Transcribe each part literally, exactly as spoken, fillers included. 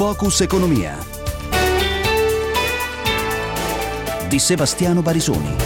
Focus Economia di Sebastiano Barisoni.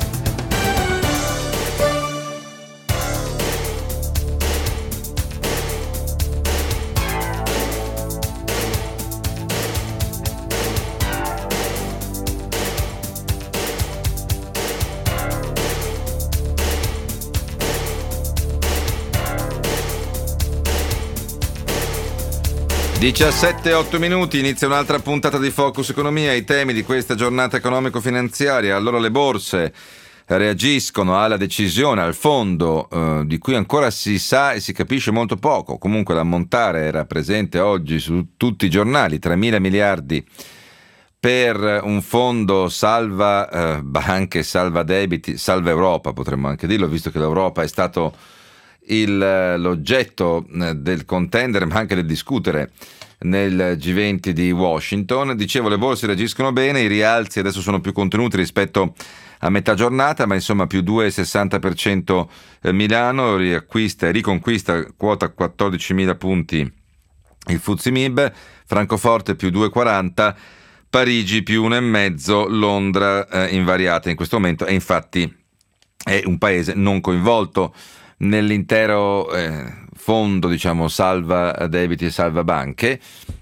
diciassette e otto minuti, inizia un'altra puntata di Focus Economia. I temi di questa giornata economico-finanziaria. Allora, le borse reagiscono alla decisione, al fondo, eh, di cui ancora si sa e si capisce molto poco. Comunque l'ammontare era presente oggi su tutti i giornali, tremila miliardi per un fondo salva eh, banche, salva debiti, salva Europa, potremmo anche dirlo, visto che l'Europa è stato Il, l'oggetto del contendere ma anche del discutere nel G venti di Washington. Dicevo, le borse reagiscono bene, i rialzi adesso sono più contenuti rispetto a metà giornata, ma insomma più due virgola sessanta per cento Milano, riacquista e riconquista quota quattordicimila punti il F T S E M I B, Francoforte più due virgola quaranta, Parigi più uno virgola cinque, Londra eh, invariata in questo momento, e infatti è un paese non coinvolto nell'intero eh, fondo, diciamo, salva debiti e salva banche.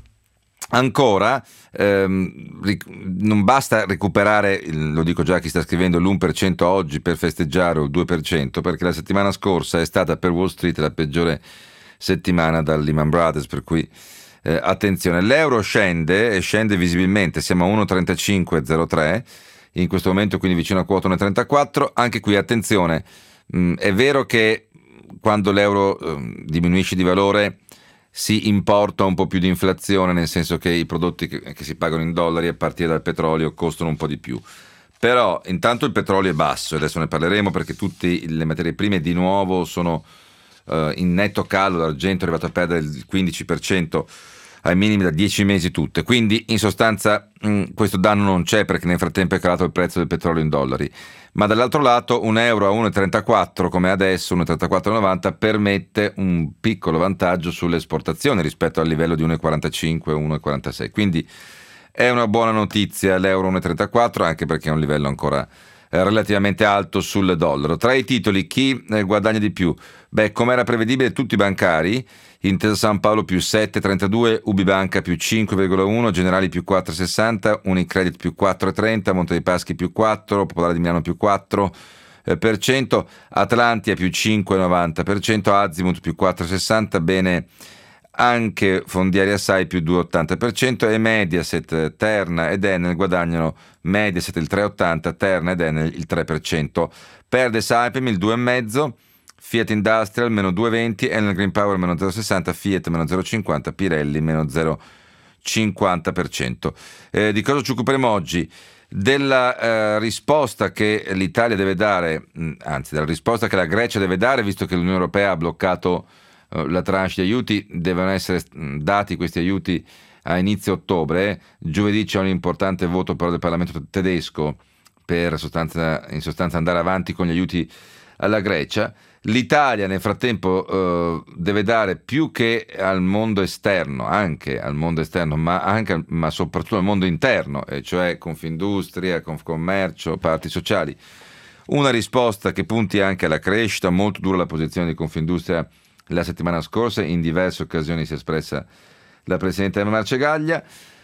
Ancora ehm, ric- non basta recuperare, lo dico già a chi sta scrivendo, l'uno per cento oggi per festeggiare, o il due per cento, perché la settimana scorsa è stata per Wall Street la peggiore settimana dal Lehman Brothers, per cui eh, attenzione. L'euro scende e scende visibilmente, siamo a uno virgola trentacinque zero tre in questo momento, quindi vicino a quota uno virgola trentaquattro. Anche qui attenzione, mh, è vero che quando l'euro eh, diminuisce di valore si importa un po' più di inflazione, nel senso che i prodotti che, che si pagano in dollari a partire dal petrolio costano un po' di più. Però intanto il petrolio è basso, adesso ne parleremo, perché tutte le materie prime di nuovo sono eh, in netto calo. L'argento è arrivato a perdere il quindici per cento ai minimi da dieci mesi tutte, quindi in sostanza mh, questo danno non c'è, perché nel frattempo è calato il prezzo del petrolio in dollari. Ma dall'altro lato un euro a uno virgola trentaquattro come adesso, uno virgola trentaquattro novanta, permette un piccolo vantaggio sulle esportazioni rispetto al livello di uno virgola quarantacinque, uno virgola quarantasei, quindi è una buona notizia l'euro uno virgola trentaquattro, anche perché è un livello ancora eh, relativamente alto sul dollaro. Tra i titoli chi eh, guadagna di più? Beh, come era prevedibile, tutti i bancari. Intesa San Paolo più sette virgola trentadue, Ubibanca più cinque virgola uno, Generali più quattro virgola sessanta, Unicredit più quattro virgola trenta, Monte dei Paschi più quattro, Popolare di Milano più quattro per cento, Atlantia più cinque virgola novanta per cento, Azimut più quattro virgola sessanta, bene anche Fondiari Assai più due virgola ottanta per cento, e Mediaset, Terna ed Enel guadagnano, Mediaset il tre virgola ottanta, Terna ed Enel il tre per cento. Perde Saipem il due virgola cinque, Fiat Industrial meno due virgola venti, Enel Green Power meno zero virgola sessanta, Fiat meno zero virgola cinquanta, Pirelli meno zero virgola cinquanta per cento. Eh, di cosa ci occuperemo oggi? Della eh, risposta che l'Italia deve dare, mh, anzi della risposta che la Grecia deve dare, visto che l'Unione Europea ha bloccato eh, la tranche di aiuti. Devono essere mh, dati questi aiuti a inizio ottobre. Giovedì c'è un importante voto però del Parlamento tedesco per sostanza, in sostanza andare avanti con gli aiuti alla Grecia. L'Italia nel frattempo eh, deve dare più che al mondo esterno, anche al mondo esterno, ma, anche, ma soprattutto al mondo interno, e cioè Confindustria, Confcommercio, parti sociali, una risposta che punti anche alla crescita. Molto dura la posizione di Confindustria la settimana scorsa, in diverse occasioni si è espressa la Presidente Marcegaglia.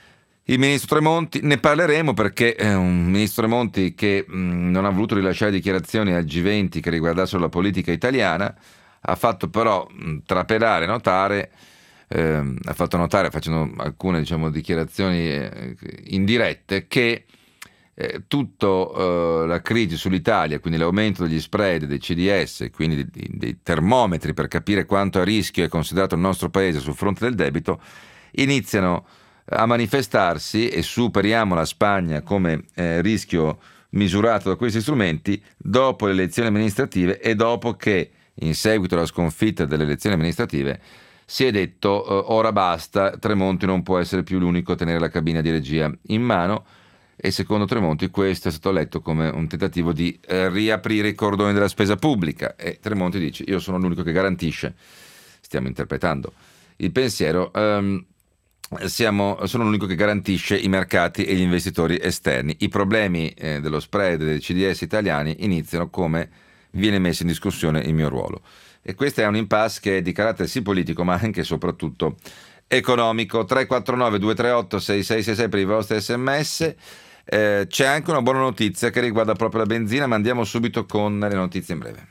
Il ministro Tremonti, ne parleremo perché è un ministro Tremonti che mh, non ha voluto rilasciare dichiarazioni al G venti che riguardassero la politica italiana, ha fatto però mh, trapelare, notare, ehm, ha fatto notare facendo alcune, diciamo, dichiarazioni eh, indirette, che eh, tutta eh, la crisi sull'Italia, quindi l'aumento degli spread, dei C D S, quindi dei, dei termometri per capire quanto a rischio è considerato il nostro paese sul fronte del debito, iniziano a manifestarsi, e superiamo la Spagna come eh, rischio misurato da questi strumenti dopo le elezioni amministrative, e dopo che, in seguito alla sconfitta delle elezioni amministrative, si è detto eh, ora basta, Tremonti non può essere più l'unico a tenere la cabina di regia in mano. E secondo Tremonti questo è stato letto come un tentativo di eh, riaprire i cordoni della spesa pubblica, e Tremonti dice: io sono l'unico che garantisce, stiamo interpretando il pensiero, um, siamo, sono l'unico che garantisce i mercati e gli investitori esterni. I problemi eh, dello spread dei C D S italiani iniziano come viene messo in discussione il mio ruolo. E questa è un impasse che è di carattere sì politico ma anche e soprattutto economico. Tre quattro nove due tre otto sei sei sei sei per i vostri sms. Eh, c'è anche una buona notizia che riguarda proprio la benzina, ma andiamo subito con le notizie in breve.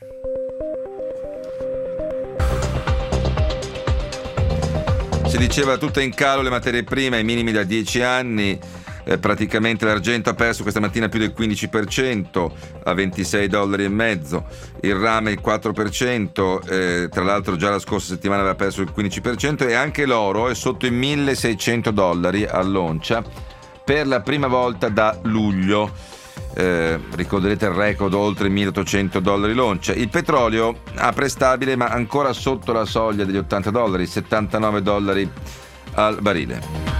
Si diceva tutto in calo le materie prime, ai minimi da dieci anni, eh, praticamente l'argento ha perso questa mattina più del quindici per cento a ventisei dollari e mezzo, il rame il quattro per cento, eh, tra l'altro già la scorsa settimana aveva perso il quindici per cento, e anche l'oro è sotto i milleseicento dollari all'oncia per la prima volta da luglio. Eh, ricorderete il record oltre milleottocento dollari l'oncia. Il petrolio apre stabile ma ancora sotto la soglia degli ottanta dollari, settantanove dollari al barile.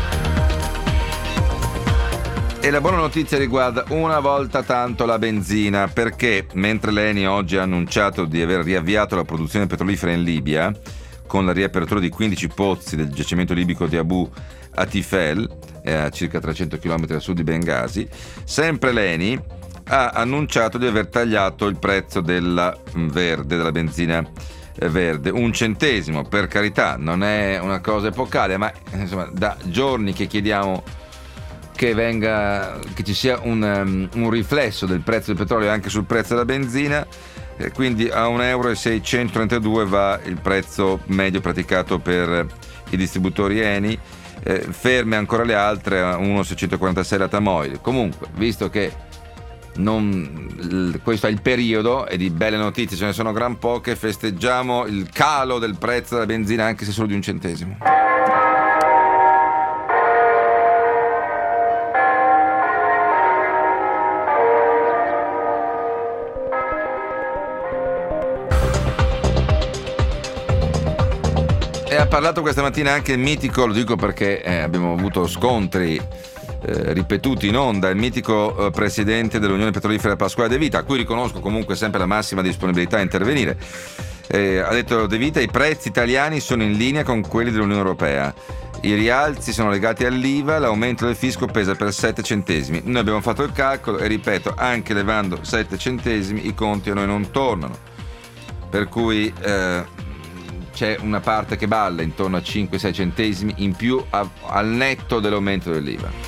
E la buona notizia riguarda una volta tanto la benzina, perché mentre l'Eni oggi ha annunciato di aver riavviato la produzione petrolifera in Libia con la riapertura di quindici pozzi del giacimento libico di Abu Atifel, a circa trecento chilometri a sud di Bengasi, sempre l'Eni ha annunciato di aver tagliato il prezzo della verde, della benzina verde, un centesimo. Per carità, non è una cosa epocale, ma insomma da giorni che chiediamo che venga, che ci sia un, um, un riflesso del prezzo del petrolio anche sul prezzo della benzina. Eh, quindi a un euro e seicentotrentadue va il prezzo medio praticato per i distributori Eni. Eh, ferme ancora le altre a uno virgola seicentoquarantasei la Tamoil. Comunque, visto che non, l, questo è il periodo e di belle notizie ce ne sono gran poche, festeggiamo il calo del prezzo della benzina anche se solo di un centesimo. E ha parlato questa mattina anche il mitico, lo dico perché eh, abbiamo avuto scontri eh, ripetuti in onda, il mitico eh, presidente dell'Unione Petrolifera Pasquale De Vita, a cui riconosco comunque sempre la massima disponibilità a intervenire. Eh, ha detto De Vita: i prezzi italiani sono in linea con quelli dell'Unione Europea, i rialzi sono legati all'I V A, l'aumento del fisco pesa per sette centesimi. Noi abbiamo fatto il calcolo e ripeto, anche levando sette centesimi i conti a noi non tornano, per cui eh, c'è una parte che balla intorno a cinque sei centesimi in più a, al netto dell'aumento dell'I V A.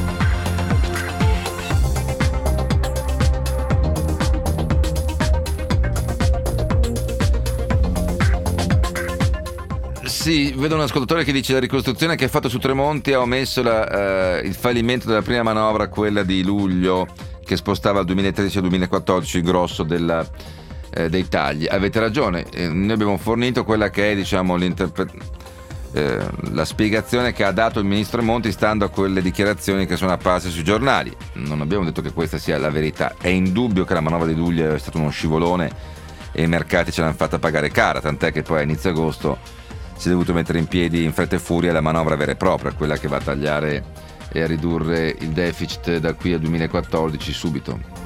Sì, vedo un ascoltatore che dice: la ricostruzione che ha fatto su Tremonti ha omesso la, eh, il fallimento della prima manovra, quella di luglio, che spostava al duemilatredici al duemilaquattordici il grosso della Eh, dei tagli. Avete ragione, eh, noi abbiamo fornito quella che è, diciamo, l'interpre- eh, la spiegazione che ha dato il ministro Monti, stando a quelle dichiarazioni che sono apparse sui giornali. Non abbiamo detto che questa sia la verità. È indubbio che la manovra di luglio è stato uno scivolone e i mercati ce l'hanno fatta pagare cara, tant'è che poi a inizio agosto si è dovuto mettere in piedi in fretta e furia la manovra vera e propria, quella che va a tagliare e a ridurre il deficit da qui al duemilaquattordici subito.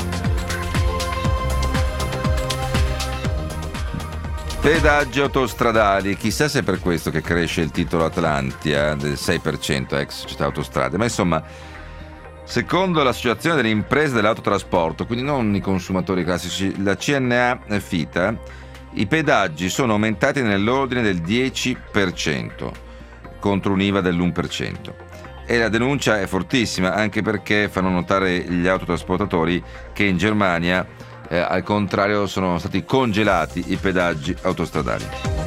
Pedaggi autostradali, chissà se è per questo che cresce il titolo Atlantia del sei per cento ex società autostrade, ma insomma, secondo l'associazione delle imprese dell'autotrasporto, quindi non i consumatori classici, la C N A Fita, i pedaggi sono aumentati nell'ordine del dieci per cento contro un I V A dell'uno per cento. E la denuncia è fortissima, anche perché fanno notare gli autotrasportatori che in Germania Eh, al contrario sono stati congelati i pedaggi autostradali.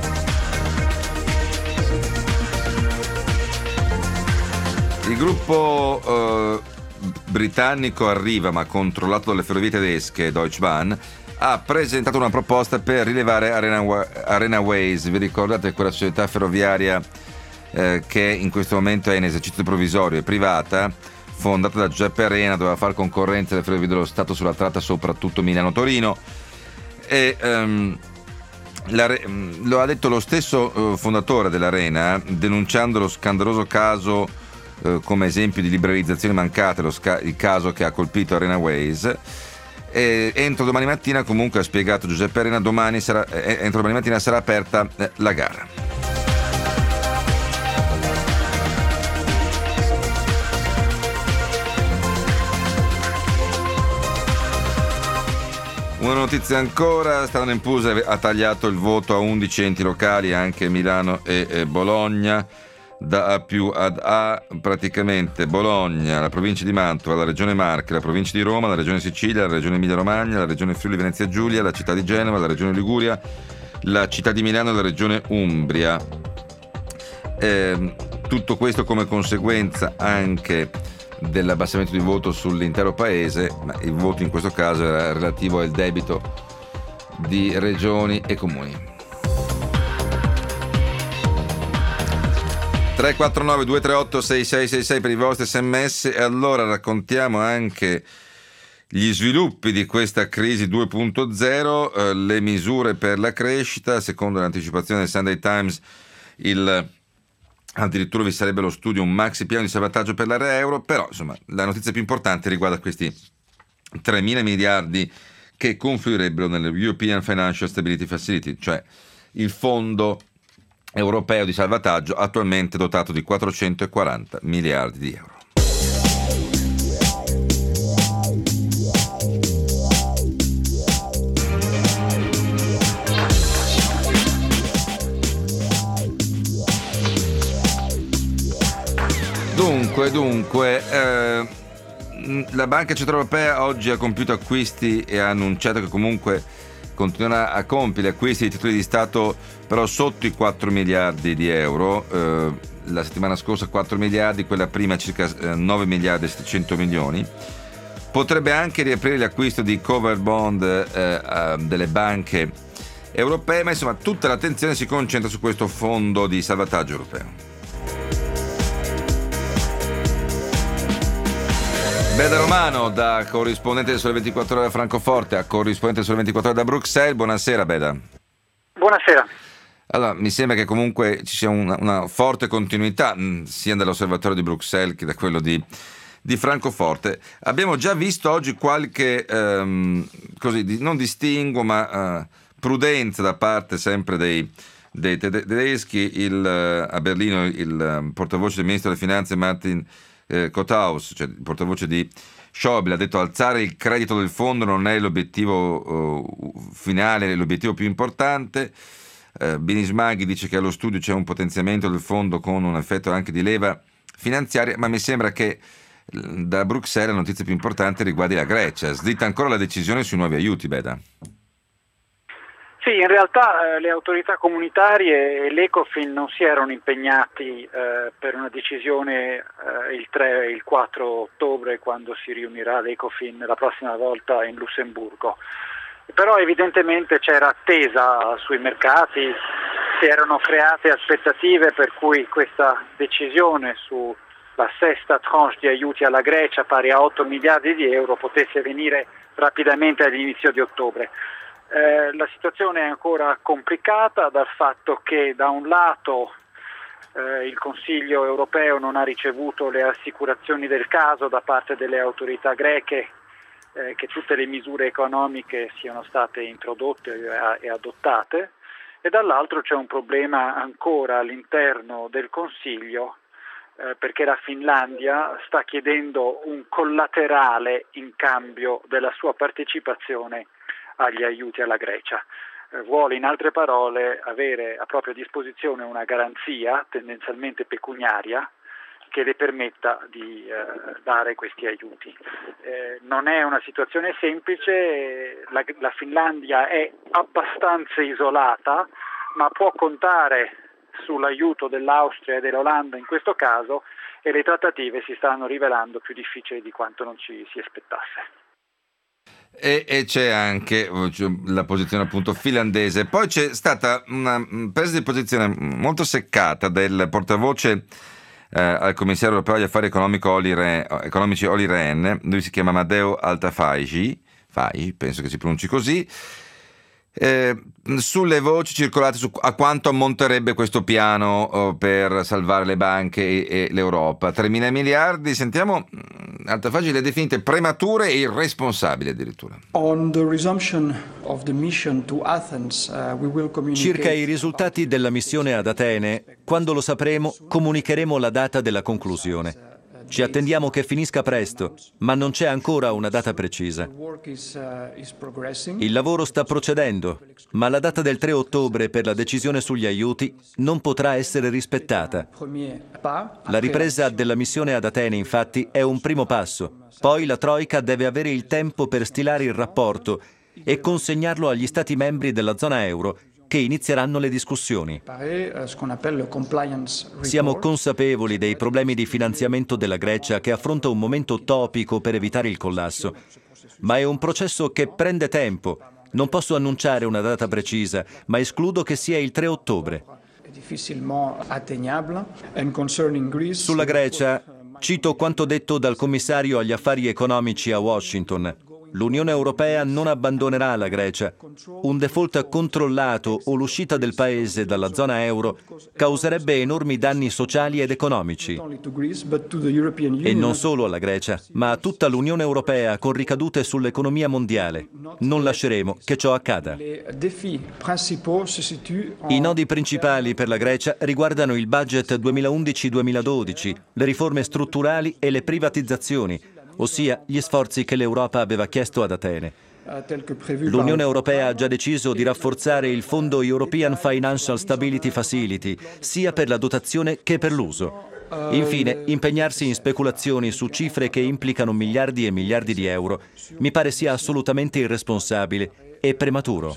Il gruppo eh, britannico Arriva, ma controllato dalle ferrovie tedesche Deutsche Bahn, ha presentato una proposta per rilevare Arena, Arena Ways. Vi ricordate quella società ferroviaria eh, che in questo momento è in esercizio provvisorio e privata, fondata da Giuseppe Arena, doveva fare concorrenza alle ferrovie dello Stato sulla tratta soprattutto Milano-Torino, e um, la, lo ha detto lo stesso uh, fondatore dell'Arena, denunciando lo scandaloso caso uh, come esempio di liberalizzazione mancate, lo sca- il caso che ha colpito Arena Ways. E entro domani mattina, comunque, ha spiegato Giuseppe Arena, domani sarà, eh, entro domani mattina sarà aperta eh, la gara. Una notizia ancora, Standard and Poor's ha tagliato il voto a undici enti locali, anche Milano e, e Bologna, da A più ad A, praticamente Bologna, la provincia di Mantova, la regione Marche, la provincia di Roma, la regione Sicilia, la regione Emilia Romagna, la regione Friuli Venezia Giulia, la città di Genova, la regione Liguria, la città di Milano e la regione Umbria. Eh, tutto questo come conseguenza anche dell'abbassamento di voto sull'intero paese, ma il voto in questo caso era relativo al debito di regioni e comuni. tre quattro nove due tre otto sei sei sei sei per i vostri sms. E allora raccontiamo anche gli sviluppi di questa crisi due punto zero, eh, le misure per la crescita. Secondo l'anticipazione del Sunday Times, il addirittura vi sarebbe lo studio un maxi piano di salvataggio per l'area euro, però insomma la notizia più importante riguarda questi tremila miliardi che confluirebbero nelle European Financial Stability Facility, cioè il fondo europeo di salvataggio attualmente dotato di quattrocentoquaranta miliardi di euro. Dunque, dunque, eh, la Banca Centrale Europea oggi ha compiuto acquisti e ha annunciato che comunque continuerà a compiere acquisti di titoli di Stato però sotto i quattro miliardi di euro. Eh, la settimana scorsa quattro miliardi, quella prima circa eh, nove miliardi e settecento milioni. Potrebbe anche riaprire l'acquisto di cover bond eh, eh, delle banche europee, ma insomma tutta l'attenzione si concentra su questo fondo di salvataggio europeo. Beda Romano, da corrispondente del Sole ventiquattro Ore da Francoforte a corrispondente del Sole ventiquattro Ore da Bruxelles. Buonasera Beda. Buonasera. Allora, mi sembra che comunque ci sia una, una forte continuità mh, sia dall'osservatorio di Bruxelles che da quello di, di Francoforte. Abbiamo già visto oggi qualche, ehm, così, di, non distinguo, ma eh, prudenza da parte sempre dei, dei tedeschi. Il, a Berlino il portavoce del ministro delle Finanze Martin Eh, Kotthaus, cioè il portavoce di Schäuble, ha detto: alzare il credito del fondo non è l'obiettivo uh, finale, l'obiettivo più importante. uh, Bini Smaghi dice che allo studio c'è un potenziamento del fondo con un effetto anche di leva finanziaria, ma mi sembra che da Bruxelles la notizia più importante riguardi la Grecia. Slitta ancora la decisione sui nuovi aiuti, Beda? Sì, in realtà eh, le autorità comunitarie e l'Ecofin non si erano impegnati eh, per una decisione eh, il tre e il quattro ottobre, quando si riunirà l'Ecofin la prossima volta in Lussemburgo. Però evidentemente c'era attesa sui mercati, si erano create aspettative per cui questa decisione sulla sesta tranche di aiuti alla Grecia, pari a otto miliardi di euro, potesse venire rapidamente all'inizio di ottobre. Eh, la situazione è ancora complicata dal fatto che da un lato eh, il Consiglio europeo non ha ricevuto le assicurazioni del caso da parte delle autorità greche eh, che tutte le misure economiche siano state introdotte e, e adottate, e dall'altro c'è un problema ancora all'interno del Consiglio eh, perché la Finlandia sta chiedendo un collaterale in cambio della sua partecipazione agli aiuti alla Grecia. Eh, vuole in altre parole avere a propria disposizione una garanzia tendenzialmente pecuniaria che le permetta di eh, dare questi aiuti. Eh, non è una situazione semplice, la, la Finlandia è abbastanza isolata, ma può contare sull'aiuto dell'Austria e dell'Olanda in questo caso, e le trattative si stanno rivelando più difficili di quanto non ci si aspettasse. E, e c'è anche la posizione appunto finlandese. Poi c'è stata una presa di posizione molto seccata del portavoce eh, al commissario europeo agli affari economico Olli Rehn, economici Olli Rehn. Lui si chiama Matteo Altafagi, Fai, penso che si pronunci così. Eh, sulle voci circolate su a quanto ammonterebbe questo piano oh, per salvare le banche e, e l'Europa, tremila miliardi. Sentiamo, Altafagi le ha definite premature e irresponsabili addirittura. On the resumption of the mission to Athens, uh, we will communicate... Circa i risultati della missione ad Atene, quando lo sapremo comunicheremo la data della conclusione. Ci attendiamo che finisca presto, ma non c'è ancora una data precisa. Il lavoro sta procedendo, ma la data del tre ottobre per la decisione sugli aiuti non potrà essere rispettata. La ripresa della missione ad Atene, infatti, è un primo passo. Poi la Troika deve avere il tempo per stilare il rapporto e consegnarlo agli Stati membri della zona euro, che inizieranno le discussioni. Siamo consapevoli dei problemi di finanziamento della Grecia, che affronta un momento topico per evitare il collasso, ma è un processo che prende tempo. Non posso annunciare una data precisa, ma escludo che sia il tre ottobre. Sulla Grecia, cito quanto detto dal commissario agli affari economici a Washington. L'Unione Europea non abbandonerà la Grecia. Un default controllato o l'uscita del paese dalla zona euro causerebbe enormi danni sociali ed economici. E non solo alla Grecia, ma a tutta l'Unione Europea, con ricadute sull'economia mondiale. Non lasceremo che ciò accada. I nodi principali per la Grecia riguardano il budget duemilaundici duemiladodici, le riforme strutturali e le privatizzazioni, ossia gli sforzi che l'Europa aveva chiesto ad Atene. L'Unione Europea ha già deciso di rafforzare il fondo European Financial Stability Facility, sia per la dotazione che per l'uso. Infine, impegnarsi in speculazioni su cifre che implicano miliardi e miliardi di euro mi pare sia assolutamente irresponsabile e prematuro.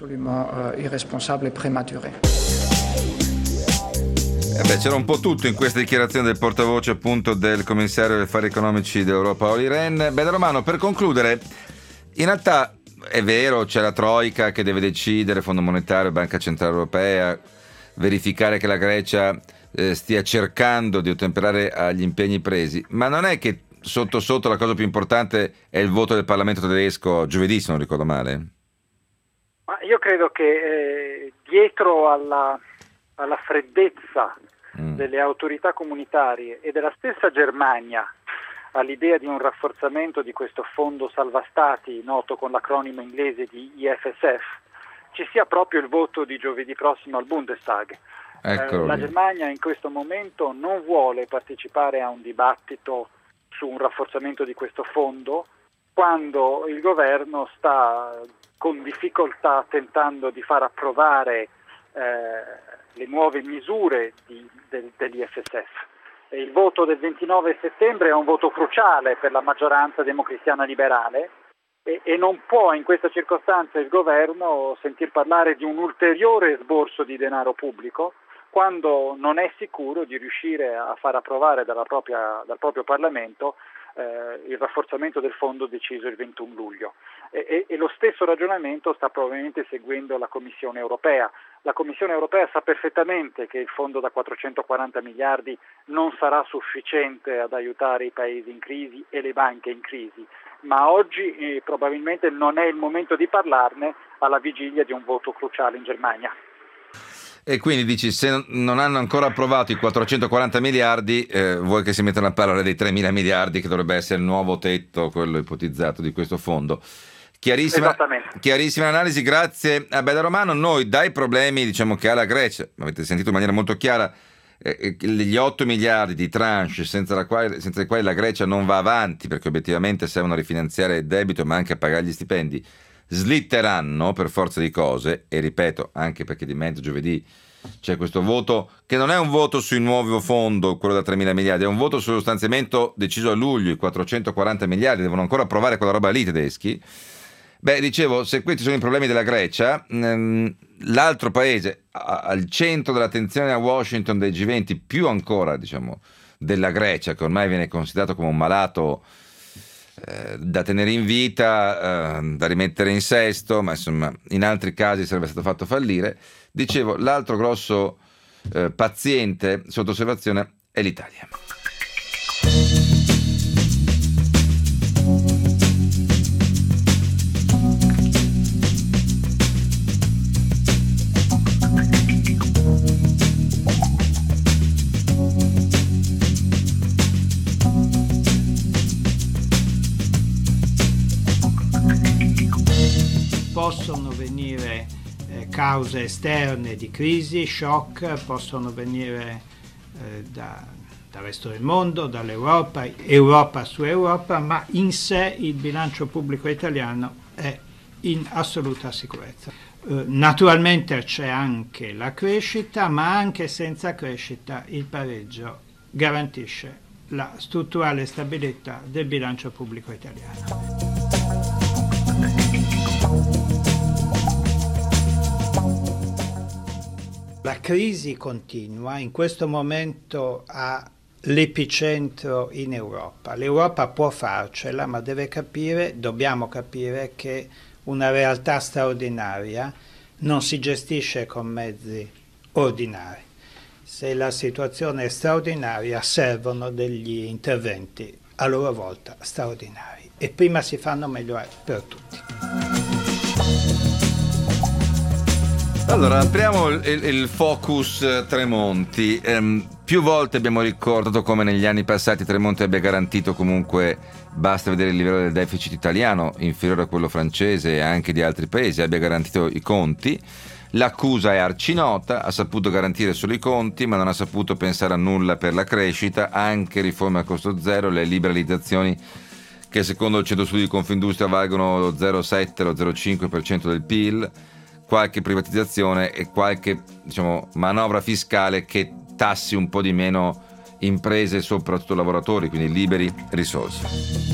Eh beh, c'era un po' tutto in questa dichiarazione del portavoce appunto del commissario degli affari economici dell'Europa Olli Rehn. Beh, Romano, per concludere, in realtà è vero, c'è la Troika che deve decidere, Fondo Monetario, Banca Centrale Europea, verificare che la Grecia eh, stia cercando di ottemperare agli impegni presi, ma non è che sotto sotto la cosa più importante è il voto del Parlamento tedesco giovedì, se non ricordo male? Ma io credo che eh, dietro alla, alla freddezza mm. delle autorità comunitarie e della stessa Germania all'idea di un rafforzamento di questo fondo salva stati, noto con l'acronimo inglese di E F S F, ci sia proprio il voto di giovedì prossimo al Bundestag. Eh, la Germania in questo momento non vuole partecipare a un dibattito su un rafforzamento di questo fondo, quando il governo sta con difficoltà tentando di far approvare eh, le nuove misure di, del, dell'I F S F. E il voto del ventinove settembre è un voto cruciale per la maggioranza democristiana liberale e, e non può in questa circostanza il governo sentir parlare di un ulteriore sborso di denaro pubblico quando non è sicuro di riuscire a far approvare dalla propria, dal proprio Parlamento eh, il rafforzamento del fondo deciso il ventuno luglio. E, e, e lo stesso ragionamento sta probabilmente seguendo la Commissione europea. La Commissione europea sa perfettamente che il fondo da quattrocentoquaranta miliardi non sarà sufficiente ad aiutare i paesi in crisi e le banche in crisi, ma oggi eh, probabilmente non è il momento di parlarne alla vigilia di un voto cruciale in Germania. E quindi dici, se non hanno ancora approvato i quattrocentoquaranta miliardi, eh, vuoi che si mettano a parlare dei tremila miliardi che dovrebbe essere il nuovo tetto, quello ipotizzato di questo fondo. Chiarissima, chiarissima analisi, grazie a Beda Romano. Noi dai problemi diciamo che ha la Grecia, avete sentito in maniera molto chiara, eh, gli otto miliardi di tranche senza, la quale, senza i quali la Grecia non va avanti, perché obiettivamente servono a rifinanziare il debito ma anche a pagare gli stipendi, slitteranno per forza di cose, e ripeto anche perché di mezzo giovedì c'è questo voto che non è un voto sul nuovo fondo, quello da tremila miliardi, è un voto sullo stanziamento deciso a luglio, i quattrocentoquaranta miliardi, devono ancora approvare quella roba lì i tedeschi. Beh, dicevo, se questi sono i problemi della Grecia, ehm, l'altro paese a, al centro dell'attenzione a Washington dei G venti, più ancora diciamo della Grecia, che ormai viene considerato come un malato eh, da tenere in vita, eh, da rimettere in sesto, ma insomma in altri casi sarebbe stato fatto fallire. Dicevo, l'altro grosso eh, paziente sotto osservazione è l'Italia. Possono venire eh, cause esterne di crisi, shock, possono venire eh, da, dal resto del mondo, dall'Europa, Europa su Europa, ma in sé il bilancio pubblico italiano è in assoluta sicurezza. Eh, naturalmente c'è anche la crescita, ma anche senza crescita il pareggio garantisce la strutturale stabilità del bilancio pubblico italiano. La crisi continua, in questo momento ha l'epicentro in Europa. L'Europa può farcela, ma deve capire, dobbiamo capire che una realtà straordinaria non si gestisce con mezzi ordinari. Se la situazione è straordinaria, servono degli interventi a loro volta straordinari e prima si fanno meglio è per tutti. Allora, apriamo il, il, il focus Tremonti. Ehm, più volte abbiamo ricordato come negli anni passati Tremonti abbia garantito comunque, basta vedere il livello del deficit italiano, inferiore a quello francese e anche di altri paesi, abbia garantito i conti. L'accusa è arcinota, ha saputo garantire solo i conti, ma non ha saputo pensare a nulla per la crescita, anche riforme a costo zero, le liberalizzazioni che secondo il Centro Studi di Confindustria valgono lo zero virgola sette, lo zero virgola cinque per cento del P I L, qualche privatizzazione e qualche, diciamo, manovra fiscale che tassi un po' di meno imprese e soprattutto lavoratori, quindi liberi risorse.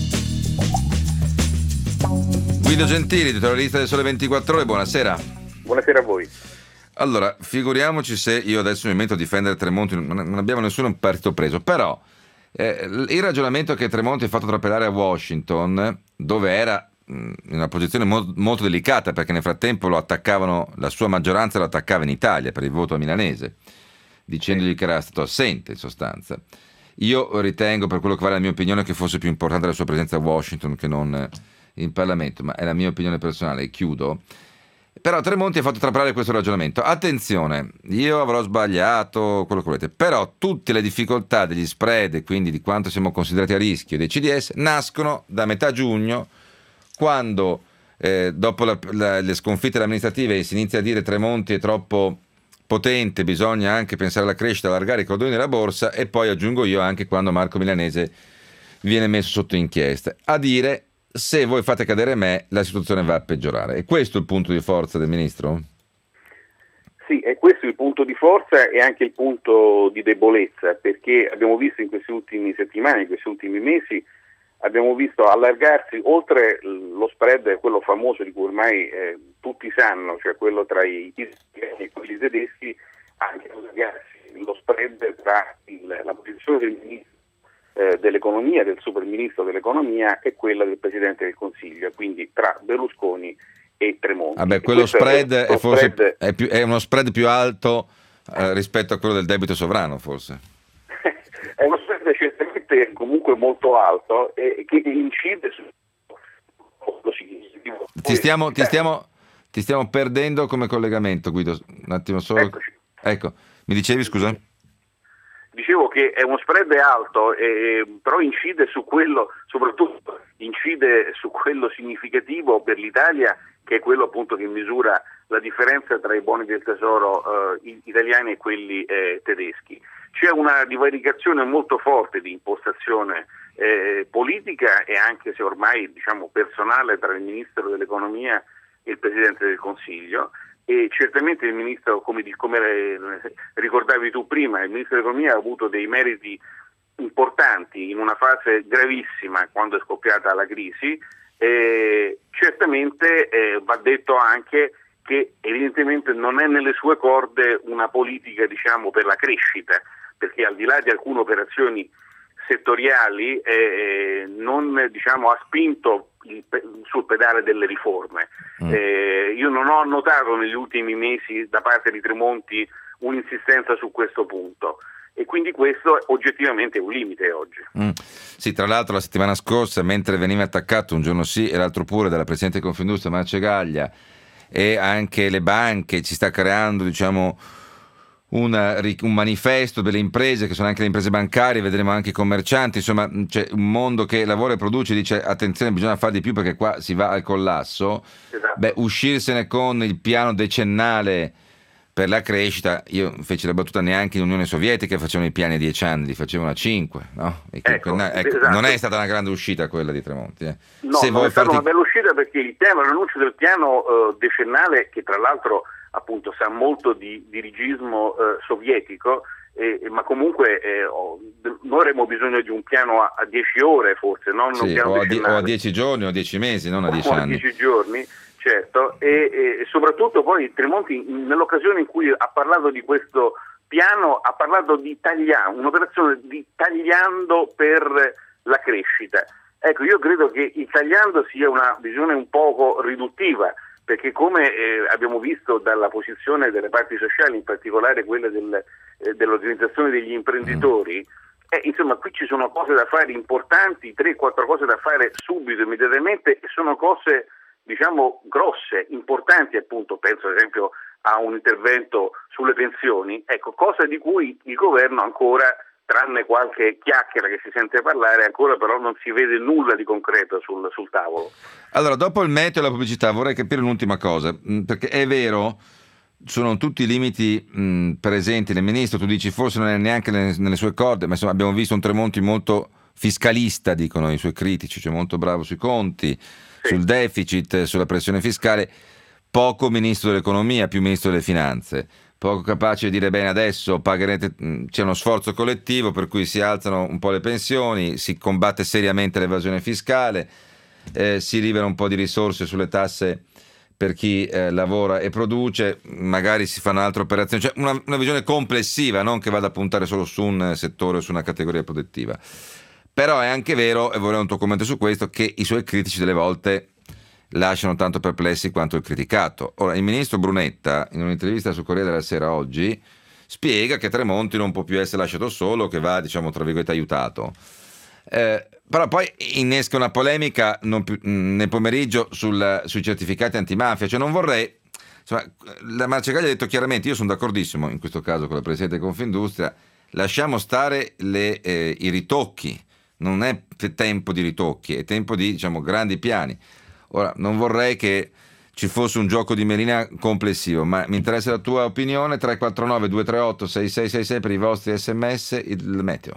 Guido Gentili, editorialista del Sole ventiquattro Ore, buonasera. Buonasera a voi. Allora, figuriamoci se io adesso mi metto a difendere Tremonti, non abbiamo nessuno partito preso, però eh, il ragionamento che Tremonti ha fatto trapelare a Washington, dove era in una posizione mo- molto delicata, perché nel frattempo lo attaccavano, la sua maggioranza lo attaccava in Italia per il voto milanese, dicendogli che era stato assente in sostanza. Io ritengo, per quello che vale la mia opinione, che fosse più importante la sua presenza a Washington che non in Parlamento, ma è la mia opinione personale e chiudo. Però Tremonti ha fatto trapelare questo ragionamento. Attenzione, io avrò sbagliato, quello che volete, però tutte le difficoltà degli spread e quindi di quanto siamo considerati a rischio dei C D S nascono da metà giugno, quando eh, dopo la, la, le sconfitte amministrative si inizia a dire Tremonti è troppo potente, bisogna anche pensare alla crescita, allargare i cordoni della borsa, e poi aggiungo io anche quando Marco Milanese viene messo sotto inchiesta a dire: se voi fate cadere me, la situazione va a peggiorare. È questo il punto di forza del ministro? Sì, è questo il punto di forza e anche il punto di debolezza, perché abbiamo visto in queste ultime settimane, in questi ultimi mesi, abbiamo visto allargarsi oltre lo spread, quello famoso di cui ormai eh, tutti sanno, cioè quello tra i italiani e quelli tedeschi, anche allargarsi lo spread tra il, la posizione del ministro Eh, dell'economia, del super ministro dell'economia, e quella del Presidente del Consiglio, quindi tra Berlusconi e Tremonti. Vabbè, quello spread è, è forse spread... È, più, è uno spread più alto eh, rispetto a quello del debito sovrano, forse. È uno spread certamente comunque molto alto e che incide su lo significativo. Ti stiamo, ti stiamo, ti stiamo perdendo come collegamento, Guido. Un attimo solo. Eccoci. Ecco, mi dicevi, scusa? Dicevo che è uno spread alto, eh, però incide su quello, soprattutto incide su quello significativo per l'Italia, che è quello appunto che misura la differenza tra i buoni del tesoro eh, italiani e quelli eh, tedeschi. C'è una divaricazione molto forte di impostazione eh, politica e anche se ormai diciamo personale tra il Ministro dell'Economia e il Presidente del Consiglio. E certamente il ministro, come, come ricordavi tu prima, il ministro dell'economia ha avuto dei meriti importanti in una fase gravissima quando è scoppiata la crisi. E certamente eh, va detto anche che evidentemente non è nelle sue corde una politica diciamo per la crescita, perché al di là di alcune operazioni settoriali eh, non diciamo ha spinto il, sul pedale delle riforme. Mm. Eh, io non ho notato negli ultimi mesi da parte di Tremonti un'insistenza su questo punto e quindi questo oggettivamente è un limite oggi. Mm. Sì, tra l'altro la settimana scorsa, mentre veniva attaccato un giorno sì e l'altro pure dalla Presidente di Confindustria Marcegaglia e anche le banche, ci sta creando diciamo Una, un manifesto delle imprese che sono anche le imprese bancarie, vedremo anche i commercianti, insomma c'è un mondo che lavora e produce, dice attenzione bisogna fare di più perché qua si va al collasso. Esatto. Beh, uscirsene con il piano decennale per la crescita, io feci la battuta, neanche in Unione Sovietica facevano i piani a dieci anni, li facevano a cinque, no? E che, ecco, ecco, esatto. Non è stata una grande uscita quella di Tremonti. Eh. No, Se non vuoi è stata farti... una bella uscita, perché il piano, l'annuncio del piano uh, decennale, che tra l'altro appunto sa molto di dirigismo uh, sovietico, eh, ma comunque eh, oh, noi avremo bisogno di un piano a, a dieci ore forse, non sì, un piano o, a di- decennale. o a dieci giorni o a dieci mesi, non a dieci o anni. a dieci giorni. Certo, e, e soprattutto poi Tremonti, nell'occasione in cui ha parlato di questo piano, ha parlato di tagliando, un'operazione di tagliando per la crescita. Ecco, io credo che il tagliando sia una visione un poco riduttiva, perché come eh, abbiamo visto dalla posizione delle parti sociali, in particolare quelle del, eh, dell'organizzazione degli imprenditori, eh, insomma qui ci sono cose da fare importanti, tre quattro cose da fare subito, immediatamente, e sono cose diciamo grosse, importanti, appunto, penso ad esempio a un intervento sulle pensioni, ecco, cosa di cui il governo ancora, tranne qualche chiacchiera che si sente parlare, ancora però non si vede nulla di concreto sul, sul tavolo. Allora, dopo il meteo e la pubblicità vorrei capire un'ultima cosa, perché è vero, sono tutti i limiti mh, presenti nel ministro, tu dici forse non è neanche nelle, nelle sue corde, ma insomma abbiamo visto un Tremonti molto fiscalista, dicono i suoi critici, cioè molto bravo sui conti, sul deficit, sulla pressione fiscale, poco ministro dell'economia, più ministro delle finanze, poco capace di dire bene adesso pagherete, c'è uno sforzo collettivo per cui si alzano un po' le pensioni, si combatte seriamente l'evasione fiscale, eh, si libera un po' di risorse sulle tasse per chi eh, lavora e produce, magari si fanno altre operazioni, cioè una, una visione complessiva, non che vada a puntare solo su un settore o su una categoria produttiva. Però è anche vero, e vorrei un tuo commento su questo, che i suoi critici delle volte lasciano tanto perplessi quanto il criticato. Ora, il ministro Brunetta, in un'intervista su Corriere della Sera oggi, spiega che Tremonti non può più essere lasciato solo, che va, diciamo, tra virgolette, aiutato. Eh, però poi innesca una polemica non più, nel pomeriggio sul, sui certificati antimafia. Cioè non vorrei... Insomma, la Marcegaglia ha detto chiaramente, io sono d'accordissimo in questo caso con la Presidente di Confindustria, lasciamo stare le, eh, i ritocchi. Non è tempo di ritocchi, è tempo di, diciamo, grandi piani. Ora, non vorrei che ci fosse un gioco di melina complessivo, ma mi interessa la tua opinione. Tre quattro nove due tre otto sei sei sei sei per i vostri sms, il meteo.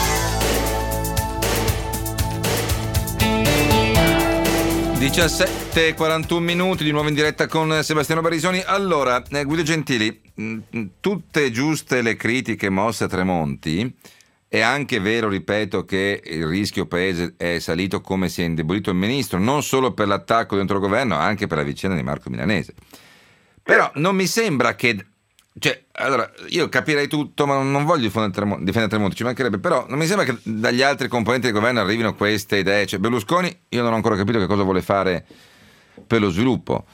diciassette e quarantuno minuti, di nuovo in diretta con Sebastiano Barisoni. Allora, eh, Guido Gentili, mh, tutte giuste le critiche mosse a Tremonti. È anche vero, ripeto, che il rischio paese è salito come si è indebolito il ministro, non solo per l'attacco dentro il governo, anche per la vicenda di Marco Milanese. Però non mi sembra che... Cioè, allora, io capirei tutto, ma non voglio difendere Tremonti, difendere Tremonti, ci mancherebbe, però non mi sembra che dagli altri componenti del governo arrivino queste idee. Cioè, Berlusconi, io non ho ancora capito che cosa vuole fare per lo sviluppo.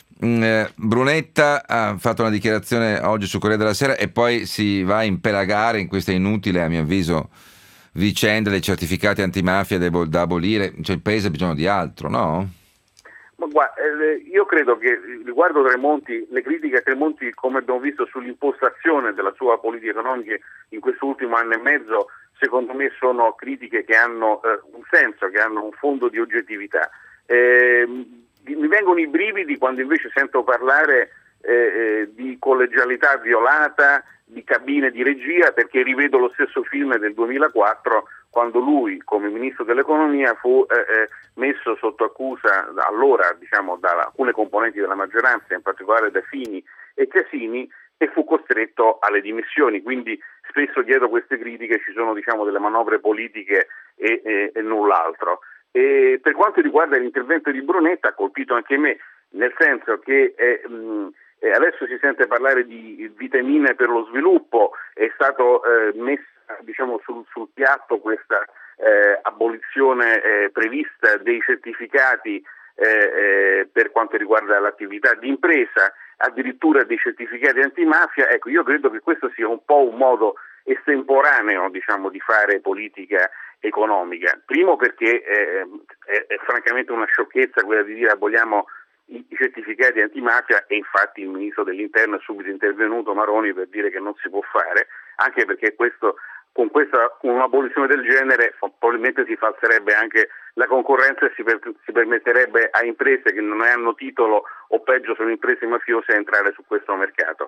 Brunetta ha fatto una dichiarazione oggi su Corriere della Sera e poi si va a impelagare in questa inutile, a mio avviso, vicenda dei certificati antimafia da abolire. Cioè il paese ha bisogno di altro, no? Ma guarda, io credo che riguardo Tremonti, le critiche a Tremonti, come abbiamo visto sull'impostazione della sua politica economica in questo ultimo anno e mezzo, secondo me sono critiche che hanno eh, un senso, che hanno un fondo di oggettività. Eh, mi vengono i brividi quando invece sento parlare eh, di collegialità violata, di cabine di regia, perché rivedo lo stesso film del duemilaquattro, quando lui, come ministro dell'economia, fu eh, eh, messo sotto accusa da, allora, diciamo, da alcune componenti della maggioranza, in particolare da Fini e Casini, e fu costretto alle dimissioni. Quindi spesso dietro queste critiche ci sono, diciamo, delle manovre politiche e, e, e null'altro. E per quanto riguarda l'intervento di Brunetta, ha colpito anche me, nel senso che eh, mh, eh, adesso si sente parlare di vitamine per lo sviluppo, è stato eh, messa, diciamo, sul, sul piatto questa eh, abolizione eh, prevista dei certificati eh, eh, per quanto riguarda l'attività di impresa, addirittura dei certificati antimafia. Ecco, io credo che questo sia un po' un modo estemporaneo, diciamo, di fare politica economica. Primo perché eh, è, è francamente una sciocchezza quella di dire aboliamo i, i certificati antimafia, e infatti il ministro dell'Interno è subito intervenuto, Maroni, per dire che non si può fare, anche perché questo, con questa con un'abolizione del genere probabilmente si falserebbe anche la concorrenza e si, per, si permetterebbe a imprese che non hanno titolo, o peggio sono imprese mafiose, a entrare su questo mercato.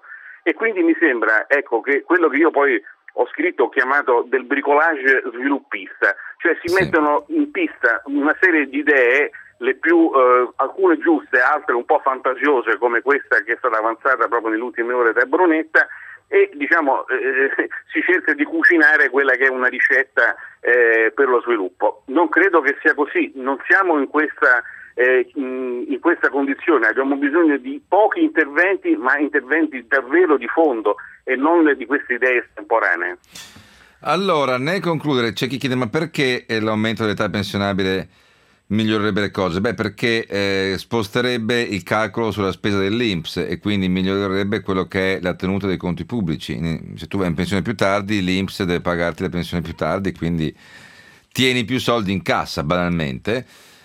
E quindi mi sembra, ecco, che quello che io poi ho scritto, ho chiamato del bricolage sviluppista, cioè si sì. mettono in pista una serie di idee, le più eh, alcune giuste, altre un po' fantasiose, come questa che è stata avanzata proprio nelle ultime ore da Brunetta, e diciamo eh, si cerca di cucinare quella che è una ricetta eh, per lo sviluppo. Non credo che sia così, non siamo in questa eh, in questa condizione, abbiamo bisogno di pochi interventi, ma interventi davvero di fondo e non di queste idee estemporanee. Allora, nel concludere, c'è chi chiede: ma perché l'aumento dell'età pensionabile migliorerebbe le cose? Beh, perché eh, sposterebbe il calcolo sulla spesa dell'I N P S e quindi migliorerebbe quello che è la tenuta dei conti pubblici. Se tu vai in pensione più tardi, l'I N P S deve pagarti la pensione più tardi, quindi tieni più soldi in cassa, banalmente.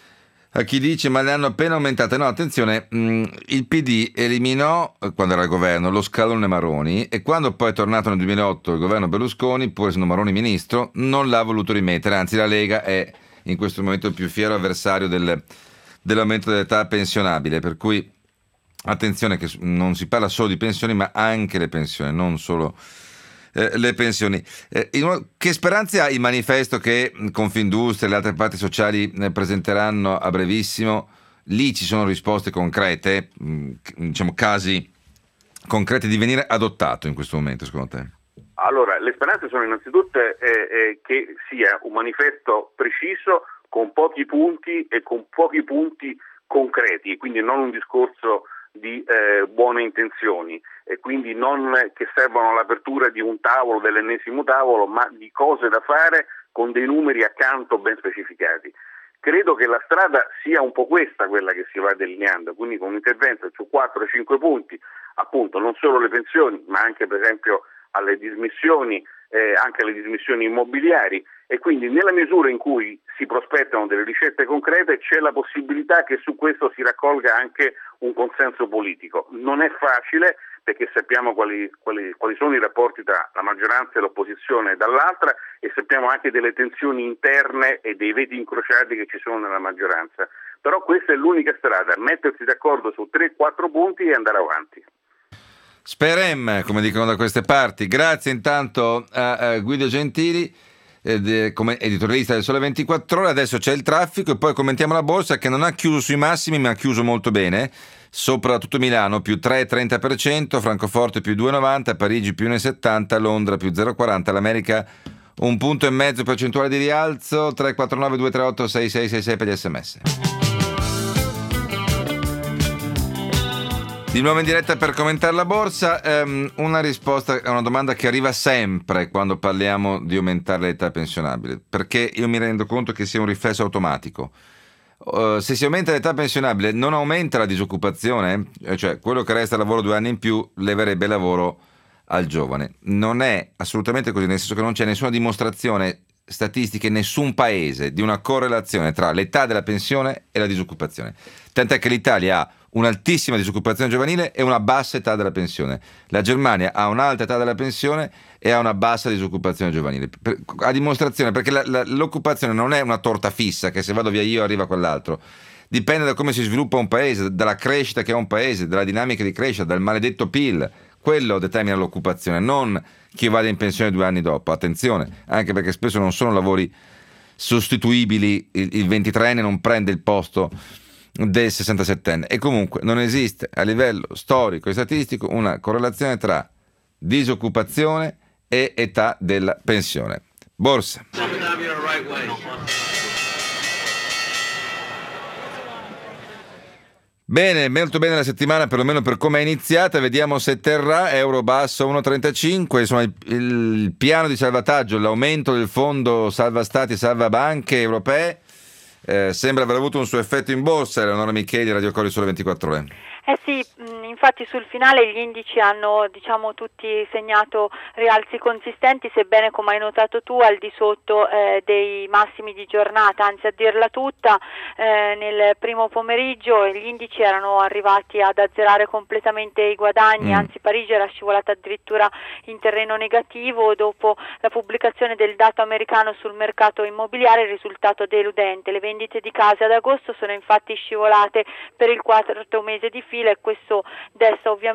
A chi dice: ma le hanno appena aumentate? No, attenzione, mh, il P D eliminò, quando era al governo, lo scalone Maroni, e quando poi è tornato nel duemilaotto il governo Berlusconi, pur essendo Maroni ministro, non l'ha voluto rimettere, anzi la Lega è in questo momento il più fiero avversario del, dell'aumento dell'età pensionabile, per cui attenzione che non si parla solo di pensioni, ma anche le pensioni, non solo eh, le pensioni. Eh, in, che speranze ha il manifesto che Confindustria e le altre parti sociali eh, presenteranno a brevissimo? Lì ci sono risposte concrete, mh, diciamo casi concreti di venire adottato in questo momento, secondo te? Allora, le speranze sono innanzitutto eh, eh, che sia un manifesto preciso, con pochi punti e con pochi punti concreti, quindi non un discorso di eh, buone intenzioni, e quindi non che servono all'apertura di un tavolo, dell'ennesimo tavolo, ma di cose da fare con dei numeri accanto ben specificati. Credo che la strada sia un po' questa, quella che si va delineando, quindi con un intervento su quattro cinque punti, appunto non solo le pensioni, ma anche per esempio alle dismissioni, eh, anche alle dismissioni immobiliari, e quindi nella misura in cui si prospettano delle ricette concrete c'è la possibilità che su questo si raccolga anche un consenso politico. Non è facile, perché sappiamo quali, quali, quali sono i rapporti tra la maggioranza e l'opposizione dall'altra, e sappiamo anche delle tensioni interne e dei veti incrociati che ci sono nella maggioranza. Però questa è l'unica strada, mettersi d'accordo su tre quattro punti e andare avanti. Sperem, come dicono da queste parti. Grazie intanto a, a Guido Gentili, ed, come editorialista del Sole ventiquattro Ore. Adesso c'è il traffico e poi commentiamo la borsa, che non ha chiuso sui massimi ma ha chiuso molto bene. Soprattutto Milano più tre virgola trenta per cento, Francoforte più due virgola novanta, Parigi più uno virgola settanta, Londra più zero virgola quaranta, l'America un punto e mezzo percentuale di rialzo. Tre quattro nove due tre otto sei sei sei sei per gli sms. Di nuovo in diretta per commentare la borsa. Um, una risposta a una domanda che arriva sempre quando parliamo di aumentare l'età pensionabile, perché io mi rendo conto che sia un riflesso automatico. Uh, se si aumenta l'età pensionabile non aumenta la disoccupazione? Cioè quello che resta al lavoro due anni in più leverebbe lavoro al giovane. Non è assolutamente così, nel senso che non c'è nessuna dimostrazione statistica in nessun paese di una correlazione tra l'età della pensione e la disoccupazione. Tant'è che l'Italia ha un'altissima disoccupazione giovanile e una bassa età della pensione. La Germania ha un'alta età della pensione e ha una bassa disoccupazione giovanile. Per, a dimostrazione, perché la, la, l'occupazione non è una torta fissa che se vado via io arriva quell'altro. Dipende da come si sviluppa un paese, dalla crescita che ha un paese, dalla dinamica di crescita, dal maledetto P I L. Quello determina l'occupazione, non chi vada in pensione due anni dopo. Attenzione, anche perché spesso non sono lavori sostituibili, il, il ventitreenne non prende il posto del sessantasettenne, e comunque non esiste a livello storico e statistico una correlazione tra disoccupazione e età della pensione. Borsa. Bene, molto bene la settimana, perlomeno per come è iniziata. Vediamo se terrà. Euro basso uno virgola trentacinque, insomma il, il piano di salvataggio, l'aumento del fondo salva stati e salva banche europee Eh, sembra aver avuto un suo effetto in borsa. Eleonora Micheli, Radio Cori Sole ventiquattro Ore. Eh sì, infatti sul finale gli indici hanno diciamo tutti segnato rialzi consistenti, sebbene come hai notato tu al di sotto eh, dei massimi di giornata, anzi a dirla tutta eh, nel primo pomeriggio gli indici erano arrivati ad azzerare completamente i guadagni, mm. anzi Parigi era scivolata addirittura in terreno negativo dopo la pubblicazione del dato americano sul mercato immobiliare, il risultato deludente. Le vendite di case ad agosto sono infatti scivolate per il quarto mese di fila e questo desta ovviamente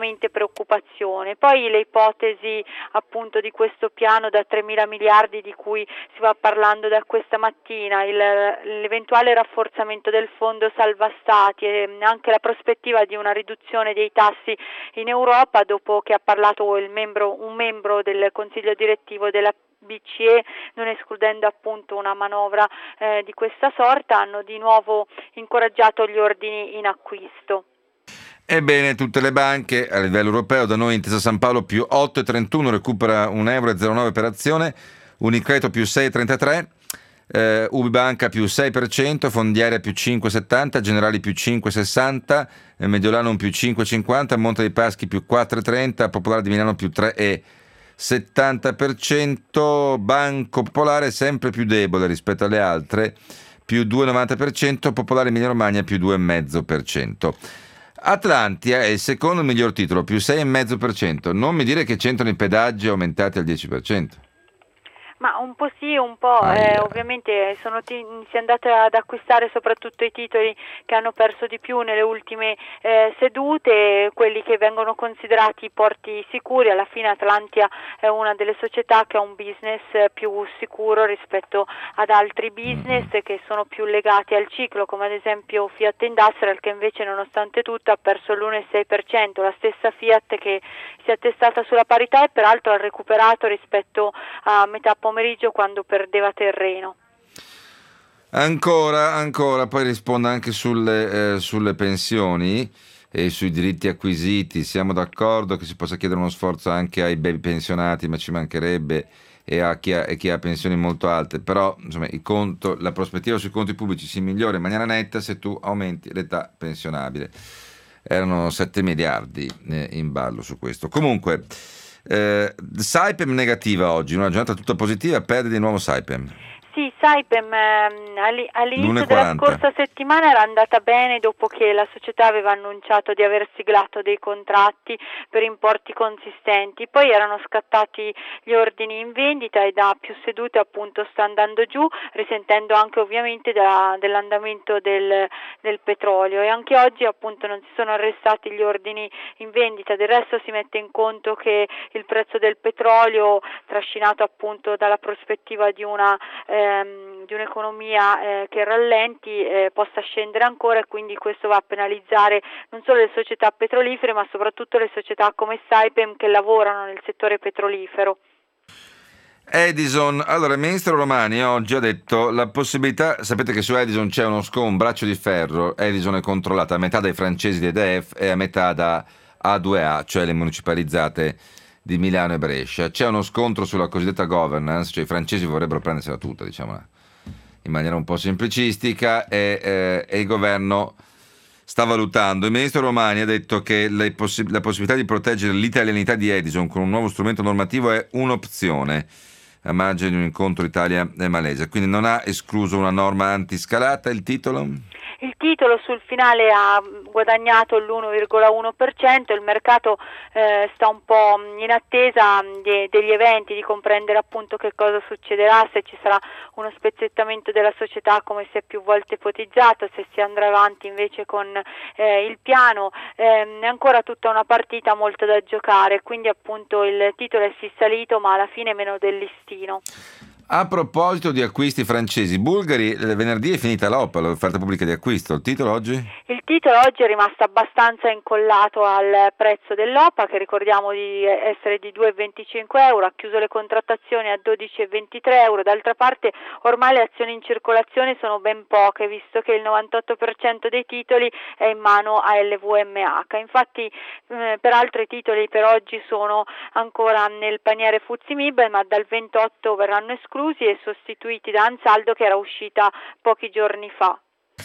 ovviamente preoccupazione. Poi le ipotesi appunto di questo piano da tremila miliardi di cui si va parlando da questa mattina, il, l'eventuale rafforzamento del fondo salva stati e anche la prospettiva di una riduzione dei tassi in Europa, dopo che ha parlato il membro, un membro del consiglio direttivo della B C E, non escludendo appunto una manovra eh, di questa sorta, hanno di nuovo incoraggiato gli ordini in acquisto. Ebbene, tutte le banche a livello europeo, da noi Intesa San Paolo più otto virgola trentuno, recupera un euro e zero nove per azione, Unicredito più sei virgola trentatré, eh, Ubibanca più sei per cento, Fondiaria più cinque virgola settanta, Generali più cinque virgola sessanta, eh, Mediolanum più cinque virgola cinquanta, Monte dei Paschi più quattro virgola trenta, Popolare di Milano più tre virgola settanta per cento, Banco Popolare sempre più debole rispetto alle altre, più due virgola novanta per cento, Popolare Emilia Romagna più due virgola cinque per cento. Atlantia è il secondo miglior titolo, più sei virgola cinque per cento. Non mi dire che c'entrano i pedaggi aumentati al dieci per cento. Ma un po' sì, un po', Ah, eh, yeah. ovviamente sono t- si è andate ad acquistare soprattutto i titoli che hanno perso di più nelle ultime eh, sedute, quelli che vengono considerati porti sicuri. Alla fine Atlantia è una delle società che ha un business più sicuro rispetto ad altri business mm. che sono più legati al ciclo, come ad esempio Fiat Industrial, che invece nonostante tutto ha perso l'uno virgola sei per cento, la stessa Fiat che si è attestata sulla parità e peraltro ha recuperato rispetto a metà pomeriggio quando perdeva terreno. Ancora, ancora, poi rispondo anche sulle, eh, sulle pensioni e sui diritti acquisiti. Siamo d'accordo che si possa chiedere uno sforzo anche ai baby pensionati, ma ci mancherebbe, e a chi ha, e chi ha pensioni molto alte, però insomma il conto, la prospettiva sui conti pubblici si migliora in maniera netta se tu aumenti l'età pensionabile. Erano sette miliardi eh, in ballo su questo. Comunque, eh, Saipem negativa oggi, una giornata tutta positiva, perde di nuovo Saipem. Sì, Saipem ehm, all'inizio della scorsa settimana era andata bene dopo che la società aveva annunciato di aver siglato dei contratti per importi consistenti, poi erano scattati gli ordini in vendita e da più sedute appunto sta andando giù, risentendo anche ovviamente da, dell'andamento del, del petrolio, e anche oggi appunto non si sono arrestati gli ordini in vendita. Del resto si mette in conto che il prezzo del petrolio, trascinato appunto dalla prospettiva di una eh, di un'economia eh, che rallenti, eh, possa scendere ancora, e quindi questo va a penalizzare non solo le società petrolifere ma soprattutto le società come Saipem che lavorano nel settore petrolifero. Edison, allora il ministro Romani oggi ha detto la possibilità, sapete che su Edison c'è uno sco, un braccio di ferro, Edison è controllata a metà dai francesi di E D F e a metà da A due A, cioè le municipalizzate di Milano e Brescia. C'è uno scontro sulla cosiddetta governance, cioè i francesi vorrebbero prendersela tutta, diciamo in maniera un po' semplicistica, e, eh, e il governo sta valutando. Il ministro Romani ha detto che le possi- la possibilità di proteggere l'italianità di Edison con un nuovo strumento normativo è un'opzione a margine di un incontro Italia e Malesia, quindi non ha escluso una norma antiscalata. Il titolo? Il titolo sul finale ha guadagnato l'uno virgola uno per cento, il mercato eh, sta un po' in attesa de- degli eventi, di comprendere appunto che cosa succederà, se ci sarà uno spezzettamento della società come si è più volte ipotizzato, se si andrà avanti invece con eh, il piano. Eh, è ancora tutta una partita molto da giocare, quindi appunto il titolo è sì salito ma alla fine meno del listino. A proposito di acquisti francesi, bulgari, venerdì è finita l'O P A, l'offerta pubblica di acquisto. Il titolo oggi? Il titolo oggi è rimasto abbastanza incollato al prezzo dell'O P A, che ricordiamo di essere di due virgola venticinque euro, ha chiuso le contrattazioni a dodici virgola ventitré euro. D'altra parte ormai le azioni in circolazione sono ben poche, visto che il novantotto per cento dei titoli è in mano a L V M H. Infatti eh, peraltro i titoli per oggi sono ancora nel paniere F T S E M I B, ma dal ventotto verranno esclusi e sostituiti da Ansaldo, che era uscita pochi giorni fa.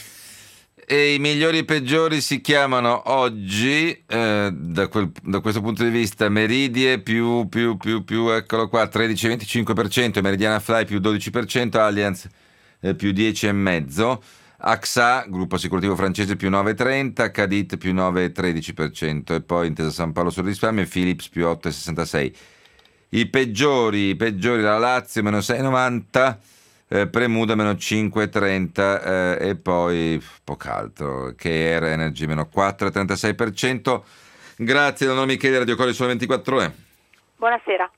E i migliori e peggiori si chiamano oggi, eh, da, quel, da questo punto di vista, Meridie più, più, più, più, eccolo qua, tredici virgola venticinque per cento, Meridiana Fly più dodici per cento, Allianz eh, più dieci virgola cinque per cento, A X A, gruppo assicurativo francese, più nove virgola trenta, Cadit più nove virgola tredici per cento, e poi Intesa San Paolo sul risparmio e Philips più otto virgola sessantasei per cento. I peggiori, i peggiori, la Lazio meno sei virgola novanta, eh, Premuda meno cinque virgola trenta eh, e poi poco altro, K R Energy meno quattro virgola trentasei per cento. Grazie, Don Michele, Radio Cori Sole ventiquattro Ore. Buonasera.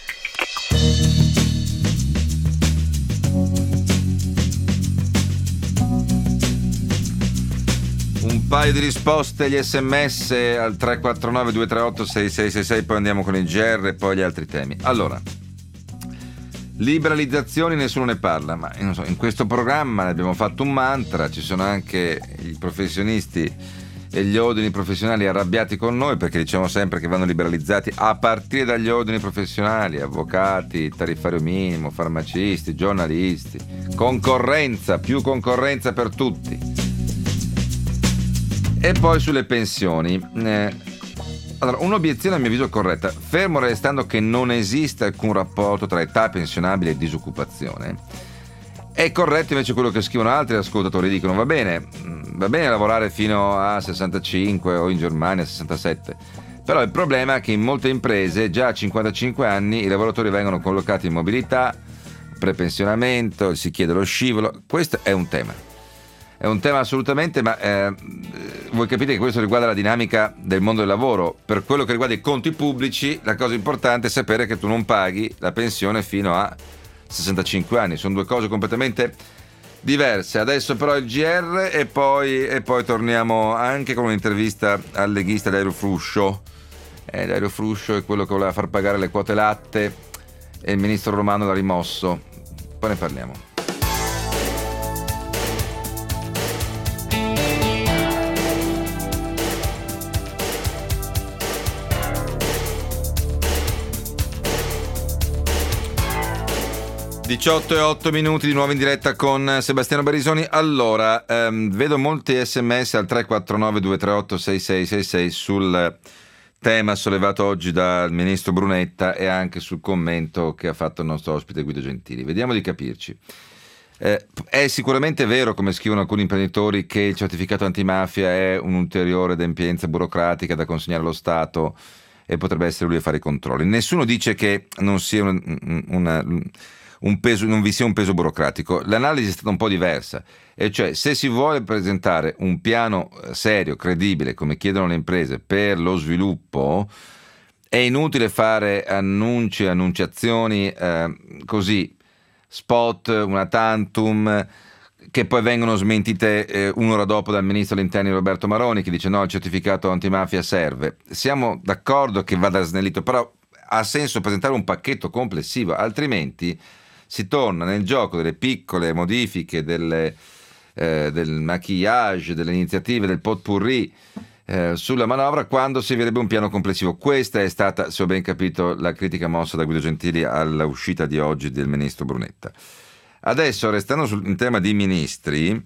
Un paio di risposte agli sms al tre quattro nove due tre otto sei sei sei sei, poi andiamo con il G R e poi gli altri temi. Allora, liberalizzazioni nessuno ne parla, ma non so, in questo programma ne abbiamo fatto un mantra, ci sono anche i professionisti e gli ordini professionali arrabbiati con noi perché diciamo sempre che vanno liberalizzati a partire dagli ordini professionali, avvocati, tariffario minimo, farmacisti, giornalisti, concorrenza, più concorrenza per tutti. E poi sulle pensioni. Eh, allora, un'obiezione a mio avviso corretta, fermo restando che non esiste alcun rapporto tra età pensionabile e disoccupazione. È corretto invece quello che scrivono altri ascoltatori, dicono va bene, va bene lavorare fino a sessantacinque o in Germania a sessantasette, però il problema è che in molte imprese già a cinquantacinque anni i lavoratori vengono collocati in mobilità, prepensionamento, si chiede lo scivolo, questo è un tema. È un tema assolutamente, ma eh, voi capite che questo riguarda la dinamica del mondo del lavoro. Per quello che riguarda i conti pubblici, la cosa importante è sapere che tu non paghi la pensione fino a sessantacinque anni. Sono due cose completamente diverse. Adesso però il G R e poi, e poi torniamo anche con un'intervista al leghista Dario Fruscio. Eh, Dario Fruscio è quello che voleva far pagare le quote latte e il ministro Romano l'ha rimosso. Poi ne parliamo. diciotto e otto minuti di nuovo in diretta con Sebastiano Barisoni. Allora, ehm, vedo molti sms al tre quattro nove due tre otto sei sei sei sei sul tema sollevato oggi dal ministro Brunetta e anche sul commento che ha fatto il nostro ospite Guido Gentili. Vediamo di capirci. Eh, è sicuramente vero, come scrivono alcuni imprenditori, che il certificato antimafia è un'ulteriore adempienza burocratica da consegnare allo Stato e potrebbe essere lui a fare i controlli. Nessuno dice che non sia una, una un peso, non vi sia un peso burocratico. L'analisi è stata un po' diversa, e cioè se si vuole presentare un piano serio, credibile, come chiedono le imprese, per lo sviluppo, è inutile fare annunci, annunciazioni eh, così, spot, una tantum, che poi vengono smentite eh, un'ora dopo dal ministro dell'Interno Roberto Maroni, che dice no, il certificato antimafia serve. Siamo d'accordo che vada snellito, però ha senso presentare un pacchetto complessivo, altrimenti si torna nel gioco delle piccole modifiche, delle, eh, del maquillage, delle iniziative, del potpourri eh, sulla manovra, quando servirebbe un piano complessivo. Questa è stata, se ho ben capito, la critica mossa da Guido Gentili all'uscita di oggi del ministro Brunetta. Adesso, restando sul in tema di ministri,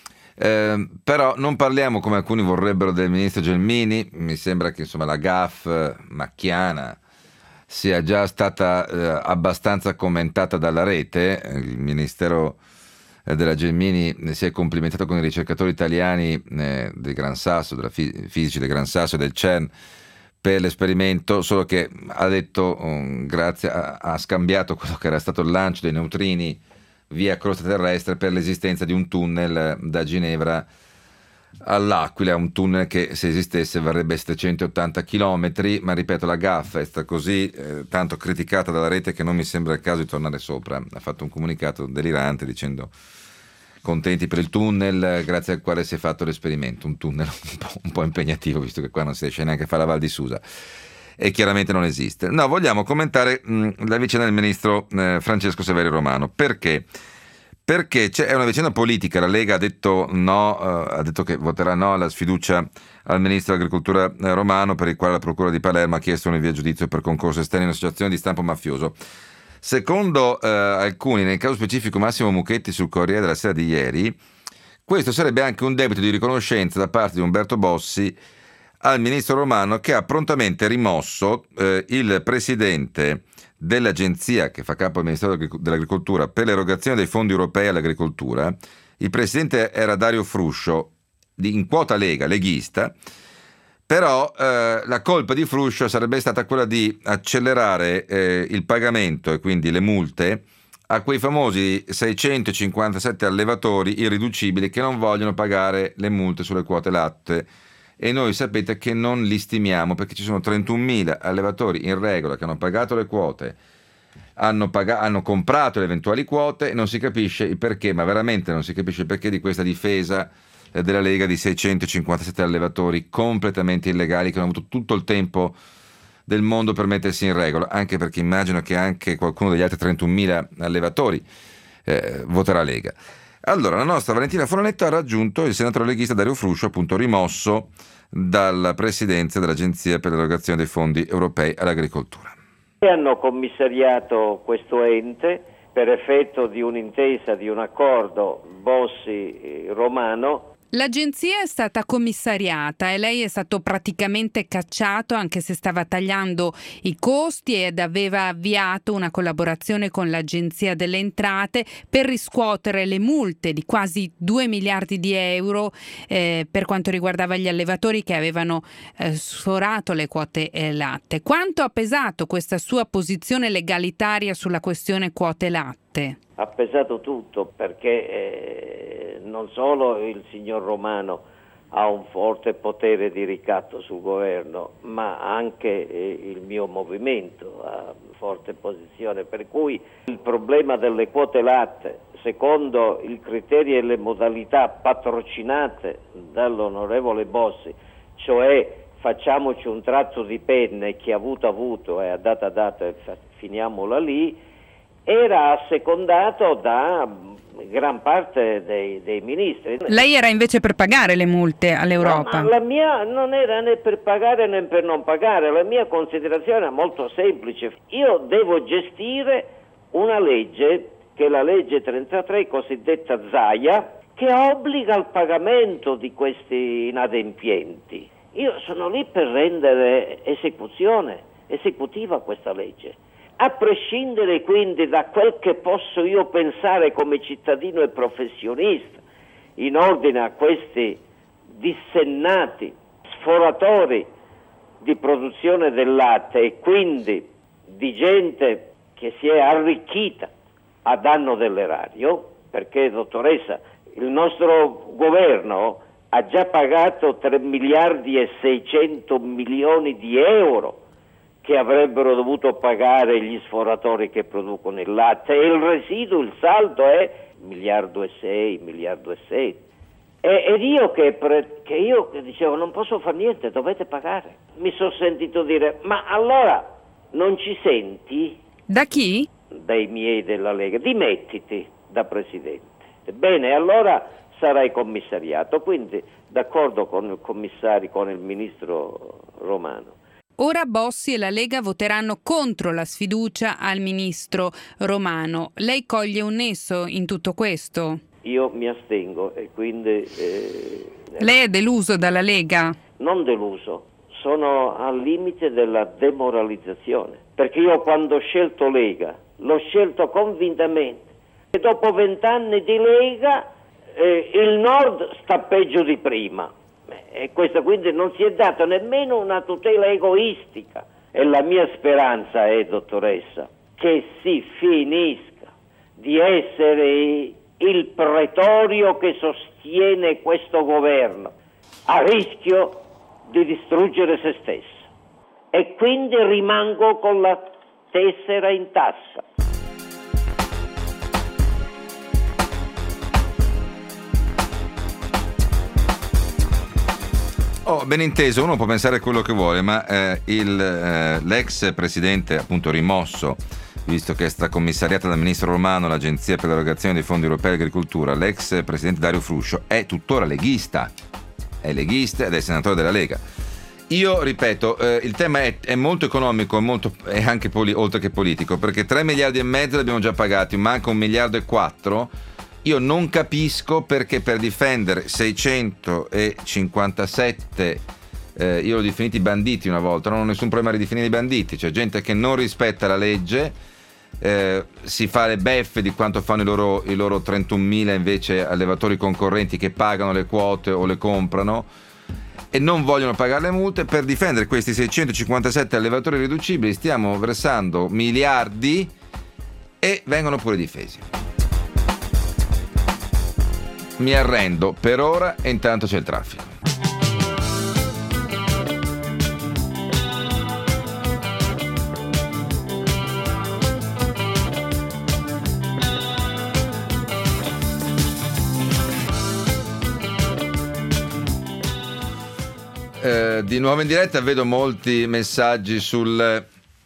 eh, però non parliamo, come alcuni vorrebbero, del ministro Gelmini. Mi sembra che insomma la gaffe macchiana sia già stata eh, abbastanza commentata dalla rete. Il Ministero eh, della Gelmini si è complimentato con i ricercatori italiani eh, del Gran Sasso, della fi- fisici del Gran Sasso e del CERN per l'esperimento, solo che ha detto, um, grazie, ha, ha scambiato quello che era stato il lancio dei neutrini via crosta terrestre per l'esistenza di un tunnel da Ginevra all'Aquila, un tunnel che se esistesse varrebbe settecentottanta chilometri, ma ripeto, la gaffa è stata così eh, tanto criticata dalla rete che non mi sembra il caso di tornare sopra. Ha fatto un comunicato delirante dicendo contenti per il tunnel grazie al quale si è fatto l'esperimento, un tunnel un po', un po' impegnativo, visto che qua non si riesce neanche a fare la Val di Susa e chiaramente non esiste. No, vogliamo commentare mh, la vicenda del ministro eh, Francesco Saverio Romano. Perché? Perché c'è una vicenda politica. La Lega ha detto no, uh, ha detto che voterà no alla sfiducia al ministro dell'Agricoltura eh, Romano, per il quale la Procura di Palermo ha chiesto un rinvio a giudizio per concorso esterno in un'associazione di stampo mafioso. Secondo uh, alcuni, nel caso specifico Massimo Mucchetti sul Corriere della Sera di ieri, questo sarebbe anche un debito di riconoscenza da parte di Umberto Bossi al ministro Romano, che ha prontamente rimosso uh, il presidente dell'agenzia che fa capo al Ministero dell'Agricoltura per l'erogazione dei fondi europei all'agricoltura. Il presidente era Dario Fruscio, in quota Lega, leghista, però eh, la colpa di Fruscio sarebbe stata quella di accelerare eh, il pagamento e quindi le multe a quei famosi seicentocinquantasette allevatori irriducibili che non vogliono pagare le multe sulle quote latte e noi sapete che non li stimiamo perché ci sono trentunomila allevatori in regola che hanno pagato le quote, hanno, pag- hanno comprato le eventuali quote e non si capisce il perché, ma veramente non si capisce il perché di questa difesa eh, della Lega di seicentocinquantasette allevatori completamente illegali che hanno avuto tutto il tempo del mondo per mettersi in regola, anche perché immagino che anche qualcuno degli altri trentunomila allevatori eh, voterà Lega. Allora, la nostra Valentina Fornetto ha raggiunto il senatore leghista Dario Fruscio, appunto rimosso dalla presidenza dell'Agenzia per l'erogazione dei fondi europei all'agricoltura. Hanno commissariato questo ente per effetto di un'intesa, di un accordo Bossi-Romano. L'agenzia è stata commissariata e lei è stato praticamente cacciato, anche se stava tagliando i costi ed aveva avviato una collaborazione con l'Agenzia delle Entrate per riscuotere le multe di quasi due miliardi di euro eh, per quanto riguardava gli allevatori che avevano eh, sforato le quote eh, latte. Quanto ha pesato questa sua posizione legalitaria sulla questione quote latte? Ha pesato tutto perché eh, non solo il signor Romano ha un forte potere di ricatto sul governo, ma anche eh, il mio movimento ha forte posizione, per cui il problema delle quote latte, secondo i criteri e le modalità patrocinate dall'onorevole Bossi, cioè facciamoci un tratto di penna e chi ha avuto avuto e ha dato a dato e finiamola lì, era assecondato da gran parte dei, dei ministri. Lei era invece per pagare le multe all'Europa? No, ma la mia non era né per pagare né per non pagare, la mia considerazione è molto semplice. Io devo gestire una legge, che è la legge trentatré, cosiddetta Zaia, che obbliga al pagamento di questi inadempienti. Io sono lì per rendere esecuzione, esecutiva questa legge. A prescindere quindi da quel che posso io pensare come cittadino e professionista in ordine a questi dissennati sforatori di produzione del latte e quindi di gente che si è arricchita a danno dell'erario, perché dottoressa, il nostro governo ha già pagato tre miliardi e seicento milioni di euro che avrebbero dovuto pagare gli sforatori che producono il latte, e il residuo, il saldo è miliardo e sei, miliardo e sei. E, ed io che, pre, che io che dicevo non posso fare niente, dovete pagare. Mi sono sentito dire, ma allora non ci senti? Da chi? Dai miei della Lega, dimettiti da presidente. Bene, allora sarai commissariato, quindi d'accordo con il commissario, con il ministro Romano. Ora Bossi e la Lega voteranno contro la sfiducia al ministro Romano. Lei coglie un nesso in tutto questo? Io mi astengo e quindi... Eh, Lei è deluso dalla Lega? Non deluso, sono al limite della demoralizzazione. Perché io quando ho scelto Lega, l'ho scelto convintamente. E dopo vent'anni di Lega, eh, il Nord sta peggio di prima. E questo quindi non si è dato nemmeno una tutela egoistica. E la mia speranza è, dottoressa, che si finisca di essere il pretorio che sostiene questo governo a rischio di distruggere se stesso. E quindi rimango con la tessera in tasca. Oh, ben inteso, uno può pensare quello che vuole, ma eh, il, eh, l'ex presidente, appunto rimosso, visto che è stata commissariata dal ministro Romano l'Agenzia per l'erogazione dei fondi europei all'agricoltura, l'ex presidente Dario Fruscio è tuttora leghista, è leghista ed è senatore della Lega. Io ripeto, eh, il tema è, è molto economico, è, molto, è anche poli, oltre che politico, perché tre miliardi e mezzo li abbiamo già pagati, manca un miliardo e quattro. Io non capisco perché per difendere seicentocinquantasette, eh, io l'ho definiti banditi una volta, non ho nessun problema a ridefinire i banditi, cioè gente che non rispetta la legge, eh, si fa le beffe di quanto fanno i loro, i loro trentunomila invece allevatori concorrenti che pagano le quote o le comprano e non vogliono pagare le multe. Per difendere questi seicentocinquantasette allevatori riducibili stiamo versando miliardi e vengono pure difesi. Mi arrendo per ora e intanto c'è il traffico. eh, di nuovo in diretta, vedo molti messaggi sul,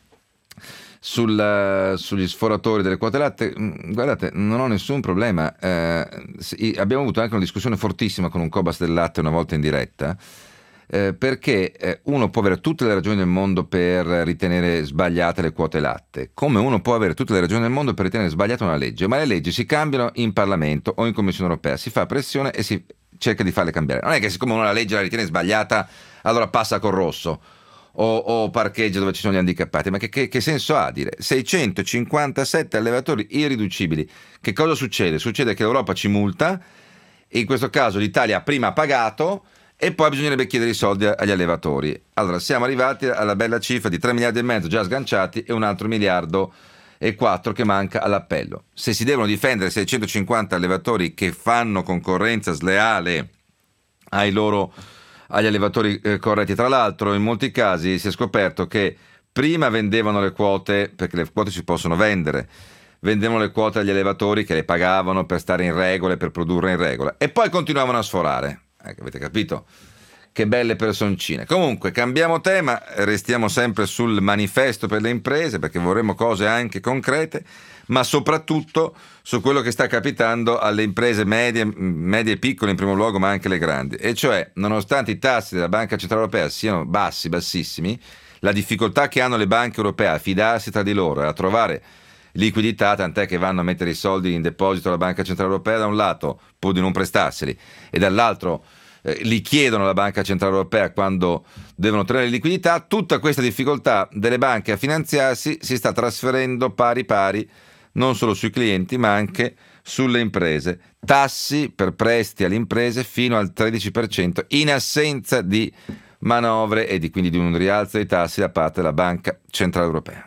sul, sugli sforatori delle quote latte. Guardate, non ho nessun problema. Eh, abbiamo avuto anche una discussione fortissima con un Cobas del latte una volta in diretta, eh, perché eh, uno può avere tutte le ragioni del mondo per ritenere sbagliate le quote latte, come uno può avere tutte le ragioni del mondo per ritenere sbagliata una legge, ma le leggi si cambiano in Parlamento o in Commissione Europea, si fa pressione e si cerca di farle cambiare. Non è che siccome uno la legge la ritiene sbagliata allora passa col rosso o, o parcheggia dove ci sono gli handicappati. Ma che, che, che senso ha dire seicentocinquantasette allevatori irriducibili? Che cosa succede? Succede che l'Europa ci multa, e in questo caso l'Italia prima ha pagato e poi bisognerebbe chiedere i soldi agli allevatori. Allora siamo arrivati alla bella cifra di tre miliardi e mezzo già sganciati e un altro miliardo e quattro che manca all'appello. Se si devono difendere seicentocinquanta allevatori che fanno concorrenza sleale ai loro, agli allevatori eh, corretti, tra l'altro in molti casi si è scoperto che prima vendevano le quote, perché le quote si possono vendere, vendevano le quote agli allevatori che le pagavano per stare in regola e per produrre in regola, e poi continuavano a sforare. Ecco, avete capito? Che belle personcine. Comunque cambiamo tema, restiamo sempre sul manifesto per le imprese, perché vorremmo cose anche concrete, ma soprattutto su quello che sta capitando alle imprese medie, medie e piccole in primo luogo, ma anche le grandi. E cioè, nonostante i tassi della Banca Centrale Europea siano bassi, bassissimi, la difficoltà che hanno le banche europee a fidarsi tra di loro e a trovare liquidità, tant'è che vanno a mettere i soldi in deposito alla Banca Centrale Europea da un lato, pur di non prestarseli, e dall'altro eh, li chiedono alla Banca Centrale Europea quando devono ottenere liquidità. Tutta questa difficoltà delle banche a finanziarsi si sta trasferendo pari pari non solo sui clienti ma anche sulle imprese. Tassi per prestiti alle imprese fino al tredici per cento in assenza di manovre e di, quindi di un rialzo dei tassi da parte della Banca Centrale Europea.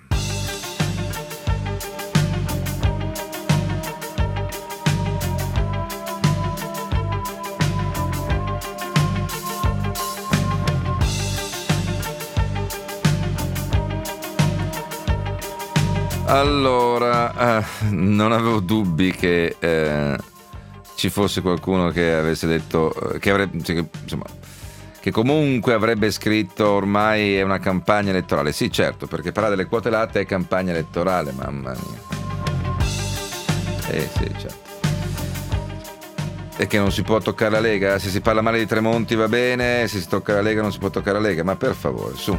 Allora, eh, non avevo dubbi che eh, ci fosse qualcuno che avesse detto che avrebbe, cioè, insomma, che comunque avrebbe scritto ormai è una campagna elettorale. Sì, certo, perché parlare delle quote latte è campagna elettorale, mamma mia. Eh sì, certo. E che non si può toccare la Lega? Se si parla male di Tremonti va bene, se si tocca la Lega non si può toccare la Lega, ma per favore, su.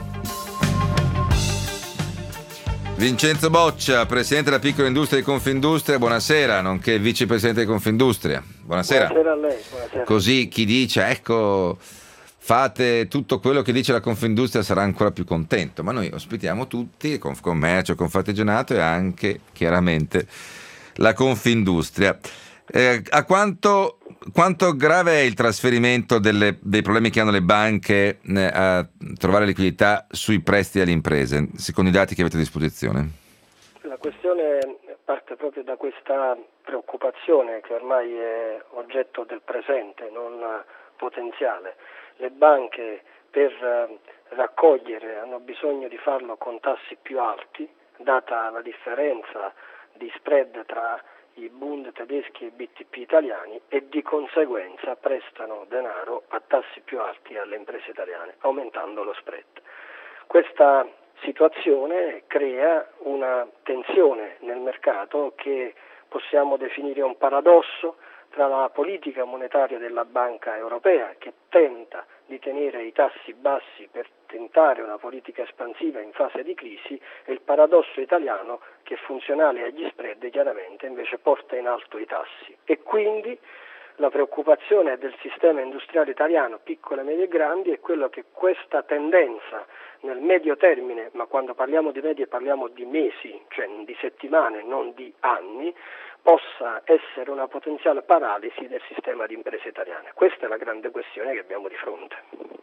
Vincenzo Boccia, presidente della piccola industria di Confindustria, buonasera, nonché vicepresidente di Confindustria. Buonasera. Buonasera a lei, buonasera. Così chi dice, ecco, fate tutto quello che dice la Confindustria sarà ancora più contento, ma noi ospitiamo tutti, Confcommercio, Confartigianato e anche, chiaramente, la Confindustria. Eh, a quanto, quanto grave è il trasferimento delle, dei problemi che hanno le banche eh, a trovare liquidità sui prestiti alle imprese, secondo i dati che avete a disposizione? La questione parte proprio da questa preoccupazione che ormai è oggetto del presente, non potenziale. Le banche per raccogliere hanno bisogno di farlo con tassi più alti, data la differenza di spread tra i Bund tedeschi e i B T P italiani, e di conseguenza prestano denaro a tassi più alti alle imprese italiane, aumentando lo spread. Questa situazione crea una tensione nel mercato che possiamo definire un paradosso tra la politica monetaria della Banca Europea, che tenta di tenere i tassi bassi per tentare una politica espansiva in fase di crisi, e il paradosso italiano che, funzionale agli spread, chiaramente invece porta in alto i tassi. E quindi la preoccupazione del sistema industriale italiano, piccole, medie e grandi, è quello che questa tendenza nel medio termine, ma quando parliamo di medie parliamo di mesi, cioè di settimane, non di anni, possa essere una potenziale paralisi del sistema di imprese italiane. Questa è la grande questione che abbiamo di fronte.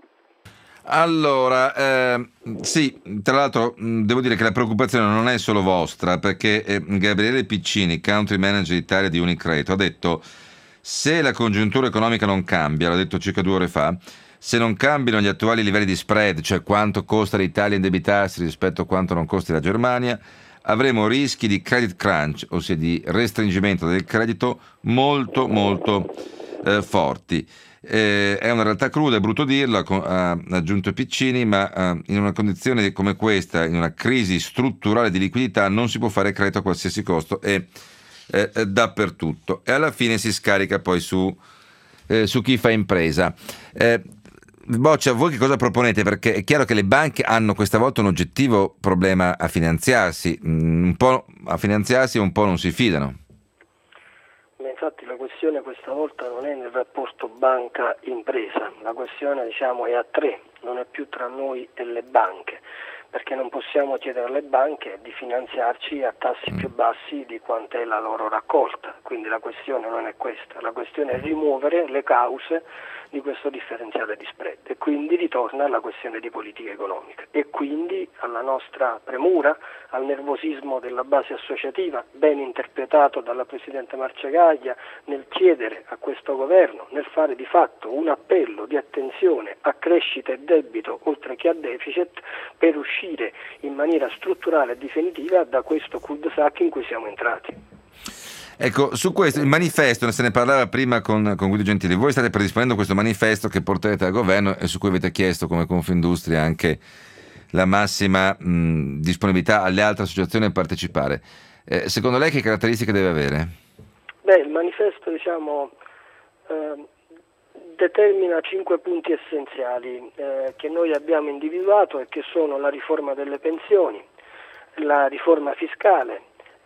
Allora, eh, sì, tra l'altro devo dire che la preoccupazione non è solo vostra, perché eh, Gabriele Piccini, country manager Italia di Unicredito, ha detto: se la congiuntura economica non cambia, l'ha detto circa due ore fa, se non cambiano gli attuali livelli di spread, cioè quanto costa l'Italia indebitarsi rispetto a quanto non costi la Germania, avremo rischi di credit crunch, ossia di restringimento del credito molto molto eh, forti. Eh, è una realtà cruda, è brutto dirlo, ha aggiunto Piccini, ma eh, in una condizione come questa, in una crisi strutturale di liquidità, non si può fare credito a qualsiasi costo e eh, dappertutto. E alla fine si scarica poi su, eh, su chi fa impresa. Eh, Boccia, voi che cosa proponete? Perché è chiaro che le banche hanno questa volta un oggettivo problema a finanziarsi, un po' a finanziarsi e un po' non si fidano. Infatti la questione questa volta non è nel rapporto banca-impresa, la questione diciamo è a tre, non è più tra noi e le banche, perché non possiamo chiedere alle banche di finanziarci a tassi più bassi di quanto è la loro raccolta, quindi la questione non è questa, la questione è rimuovere le cause di questo differenziale di spread e quindi ritorna alla questione di politica economica e quindi alla nostra premura, al nervosismo della base associativa ben interpretato dalla Presidente Marcegaglia nel chiedere a questo governo, nel fare di fatto un appello di attenzione a crescita e debito oltre che a deficit per uscire in maniera strutturale e definitiva da questo cul-de-sac in cui siamo entrati. Ecco, su questo, il manifesto, se ne parlava prima con, con Guido Gentili, voi state predisponendo questo manifesto che porterete al governo e su cui avete chiesto come Confindustria anche la massima mh, disponibilità alle altre associazioni a partecipare. Eh, secondo lei che caratteristiche deve avere? Beh, il manifesto diciamo eh, determina cinque punti essenziali eh, che noi abbiamo individuato e che sono la riforma delle pensioni, la riforma fiscale,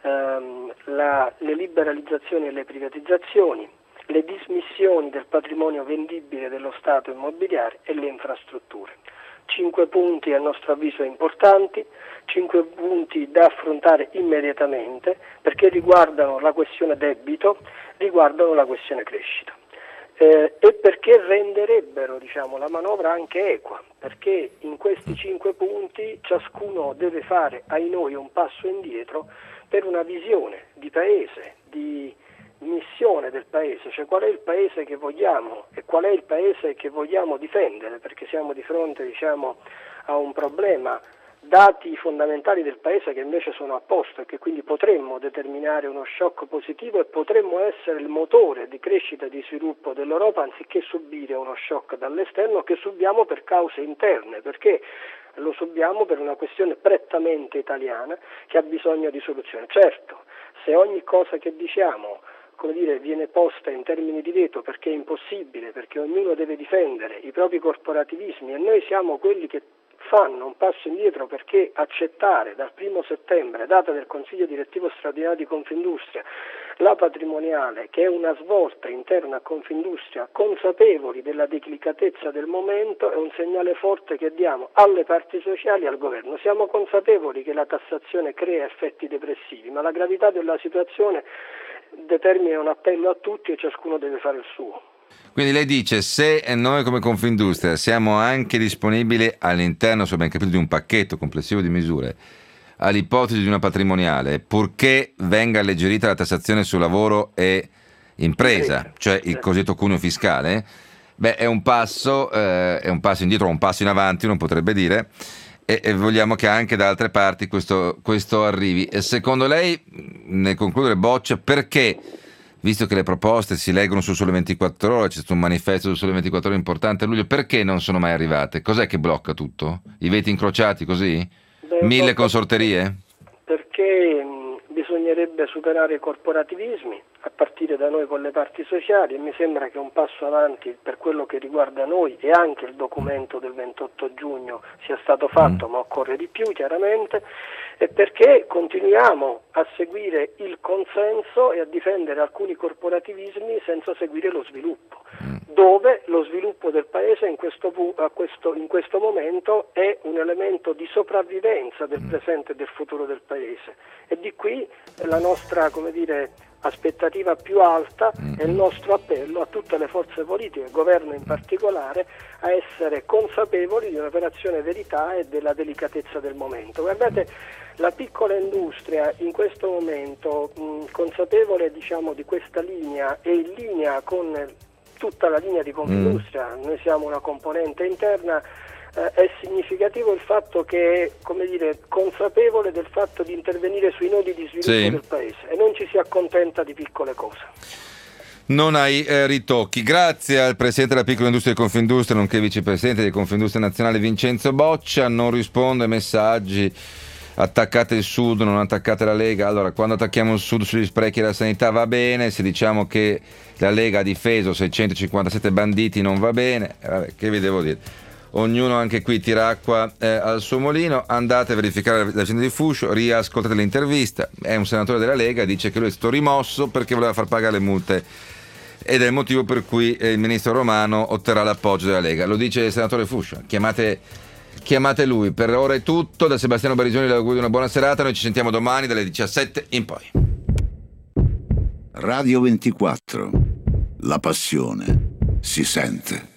La, le liberalizzazioni e le privatizzazioni, le dismissioni del patrimonio vendibile dello Stato immobiliare e le infrastrutture. Cinque punti a nostro avviso importanti, cinque punti da affrontare immediatamente perché riguardano la questione debito, riguardano la questione crescita. Eh, e perché renderebbero diciamo, la manovra anche equa, perché in questi cinque punti ciascuno deve fare ai noi un passo indietro per una visione di paese, di missione del paese, cioè qual è il paese che vogliamo e qual è il paese che vogliamo difendere, perché siamo di fronte diciamo, a un problema, dati fondamentali del paese che invece sono a posto e che quindi potremmo determinare uno shock positivo e potremmo essere il motore di crescita e di sviluppo dell'Europa anziché subire uno shock dall'esterno che subiamo per cause interne, perché lo subiamo per una questione prettamente italiana che ha bisogno di soluzione. Certo, se ogni cosa che diciamo come dire, viene posta in termini di veto perché è impossibile, perché ognuno deve difendere i propri corporativismi e noi siamo quelli che fanno un passo indietro perché accettare dal primo settembre, data del Consiglio direttivo straordinario di Confindustria, la patrimoniale che è una svolta interna a Confindustria, consapevoli della delicatezza del momento, è un segnale forte che diamo alle parti sociali e al governo. Siamo consapevoli che la tassazione crea effetti depressivi, ma la gravità della situazione determina un appello a tutti e ciascuno deve fare il suo. Quindi lei dice, se noi come Confindustria siamo anche disponibili all'interno, se ho ben capito, di un pacchetto complessivo di misure, all'ipotesi di una patrimoniale, purché venga alleggerita la tassazione sul lavoro e impresa, cioè il cosiddetto cuneo fiscale, beh, è un passo, eh, è un passo indietro o un passo in avanti, uno potrebbe dire, e, e vogliamo che anche da altre parti questo, questo arrivi. E secondo lei, nel concludere Boccia, perché, visto che le proposte si leggono su Sole ventiquattro Ore, c'è stato un manifesto su Sole ventiquattro Ore importante a luglio, perché non sono mai arrivate? Cos'è che blocca tutto? I veti incrociati così? Beh, Mille consorterie? Perché mh, bisognerebbe superare i corporativismi, a partire da noi con le parti sociali, e mi sembra che un passo avanti per quello che riguarda noi e anche il documento del ventotto giugno sia stato fatto, mm. ma occorre di più chiaramente, e perché continuiamo a seguire il consenso e a difendere alcuni corporativismi senza seguire lo sviluppo, dove lo sviluppo del paese in questo, a questo, in questo momento è un elemento di sopravvivenza del presente e del futuro del paese, e di qui la nostra, come dire, aspettativa più alta e il nostro appello a tutte le forze politiche, il governo in particolare, a essere consapevoli di un'operazione verità e della delicatezza del momento. Guardate, la piccola industria in questo momento, mh, consapevole diciamo di questa linea e in linea con tutta la linea di Confindustria, mm. noi siamo una componente interna, eh, è significativo il fatto che è, come dire, consapevole del fatto di intervenire sui nodi di sviluppo sì. del paese e non ci si accontenta di piccole cose. non hai eh, ritocchi. Grazie al presidente della piccola industria di Confindustria, nonché vicepresidente di Confindustria Nazionale Vincenzo Boccia. Non risponde ai messaggi: attaccate il Sud, non attaccate la Lega. Allora, quando attacchiamo il Sud sugli sprechi della sanità va bene, se diciamo che la Lega ha difeso seicentocinquantasette banditi non va bene. Eh, vabbè, che vi devo dire? Ognuno anche qui tira acqua eh, al suo mulino. Andate a verificare la vicenda di Fuscio, riascoltate l'intervista. È un senatore della Lega, dice che lui è stato rimosso perché voleva far pagare le multe ed è il motivo per cui il ministro Romano otterrà l'appoggio della Lega. Lo dice il senatore Fuscio. Chiamate, chiamate lui. Per ora è tutto. Da Sebastiano Barisoni le auguro una buona serata. Noi ci sentiamo domani dalle diciassette in poi. Radio ventiquattro. La passione si sente.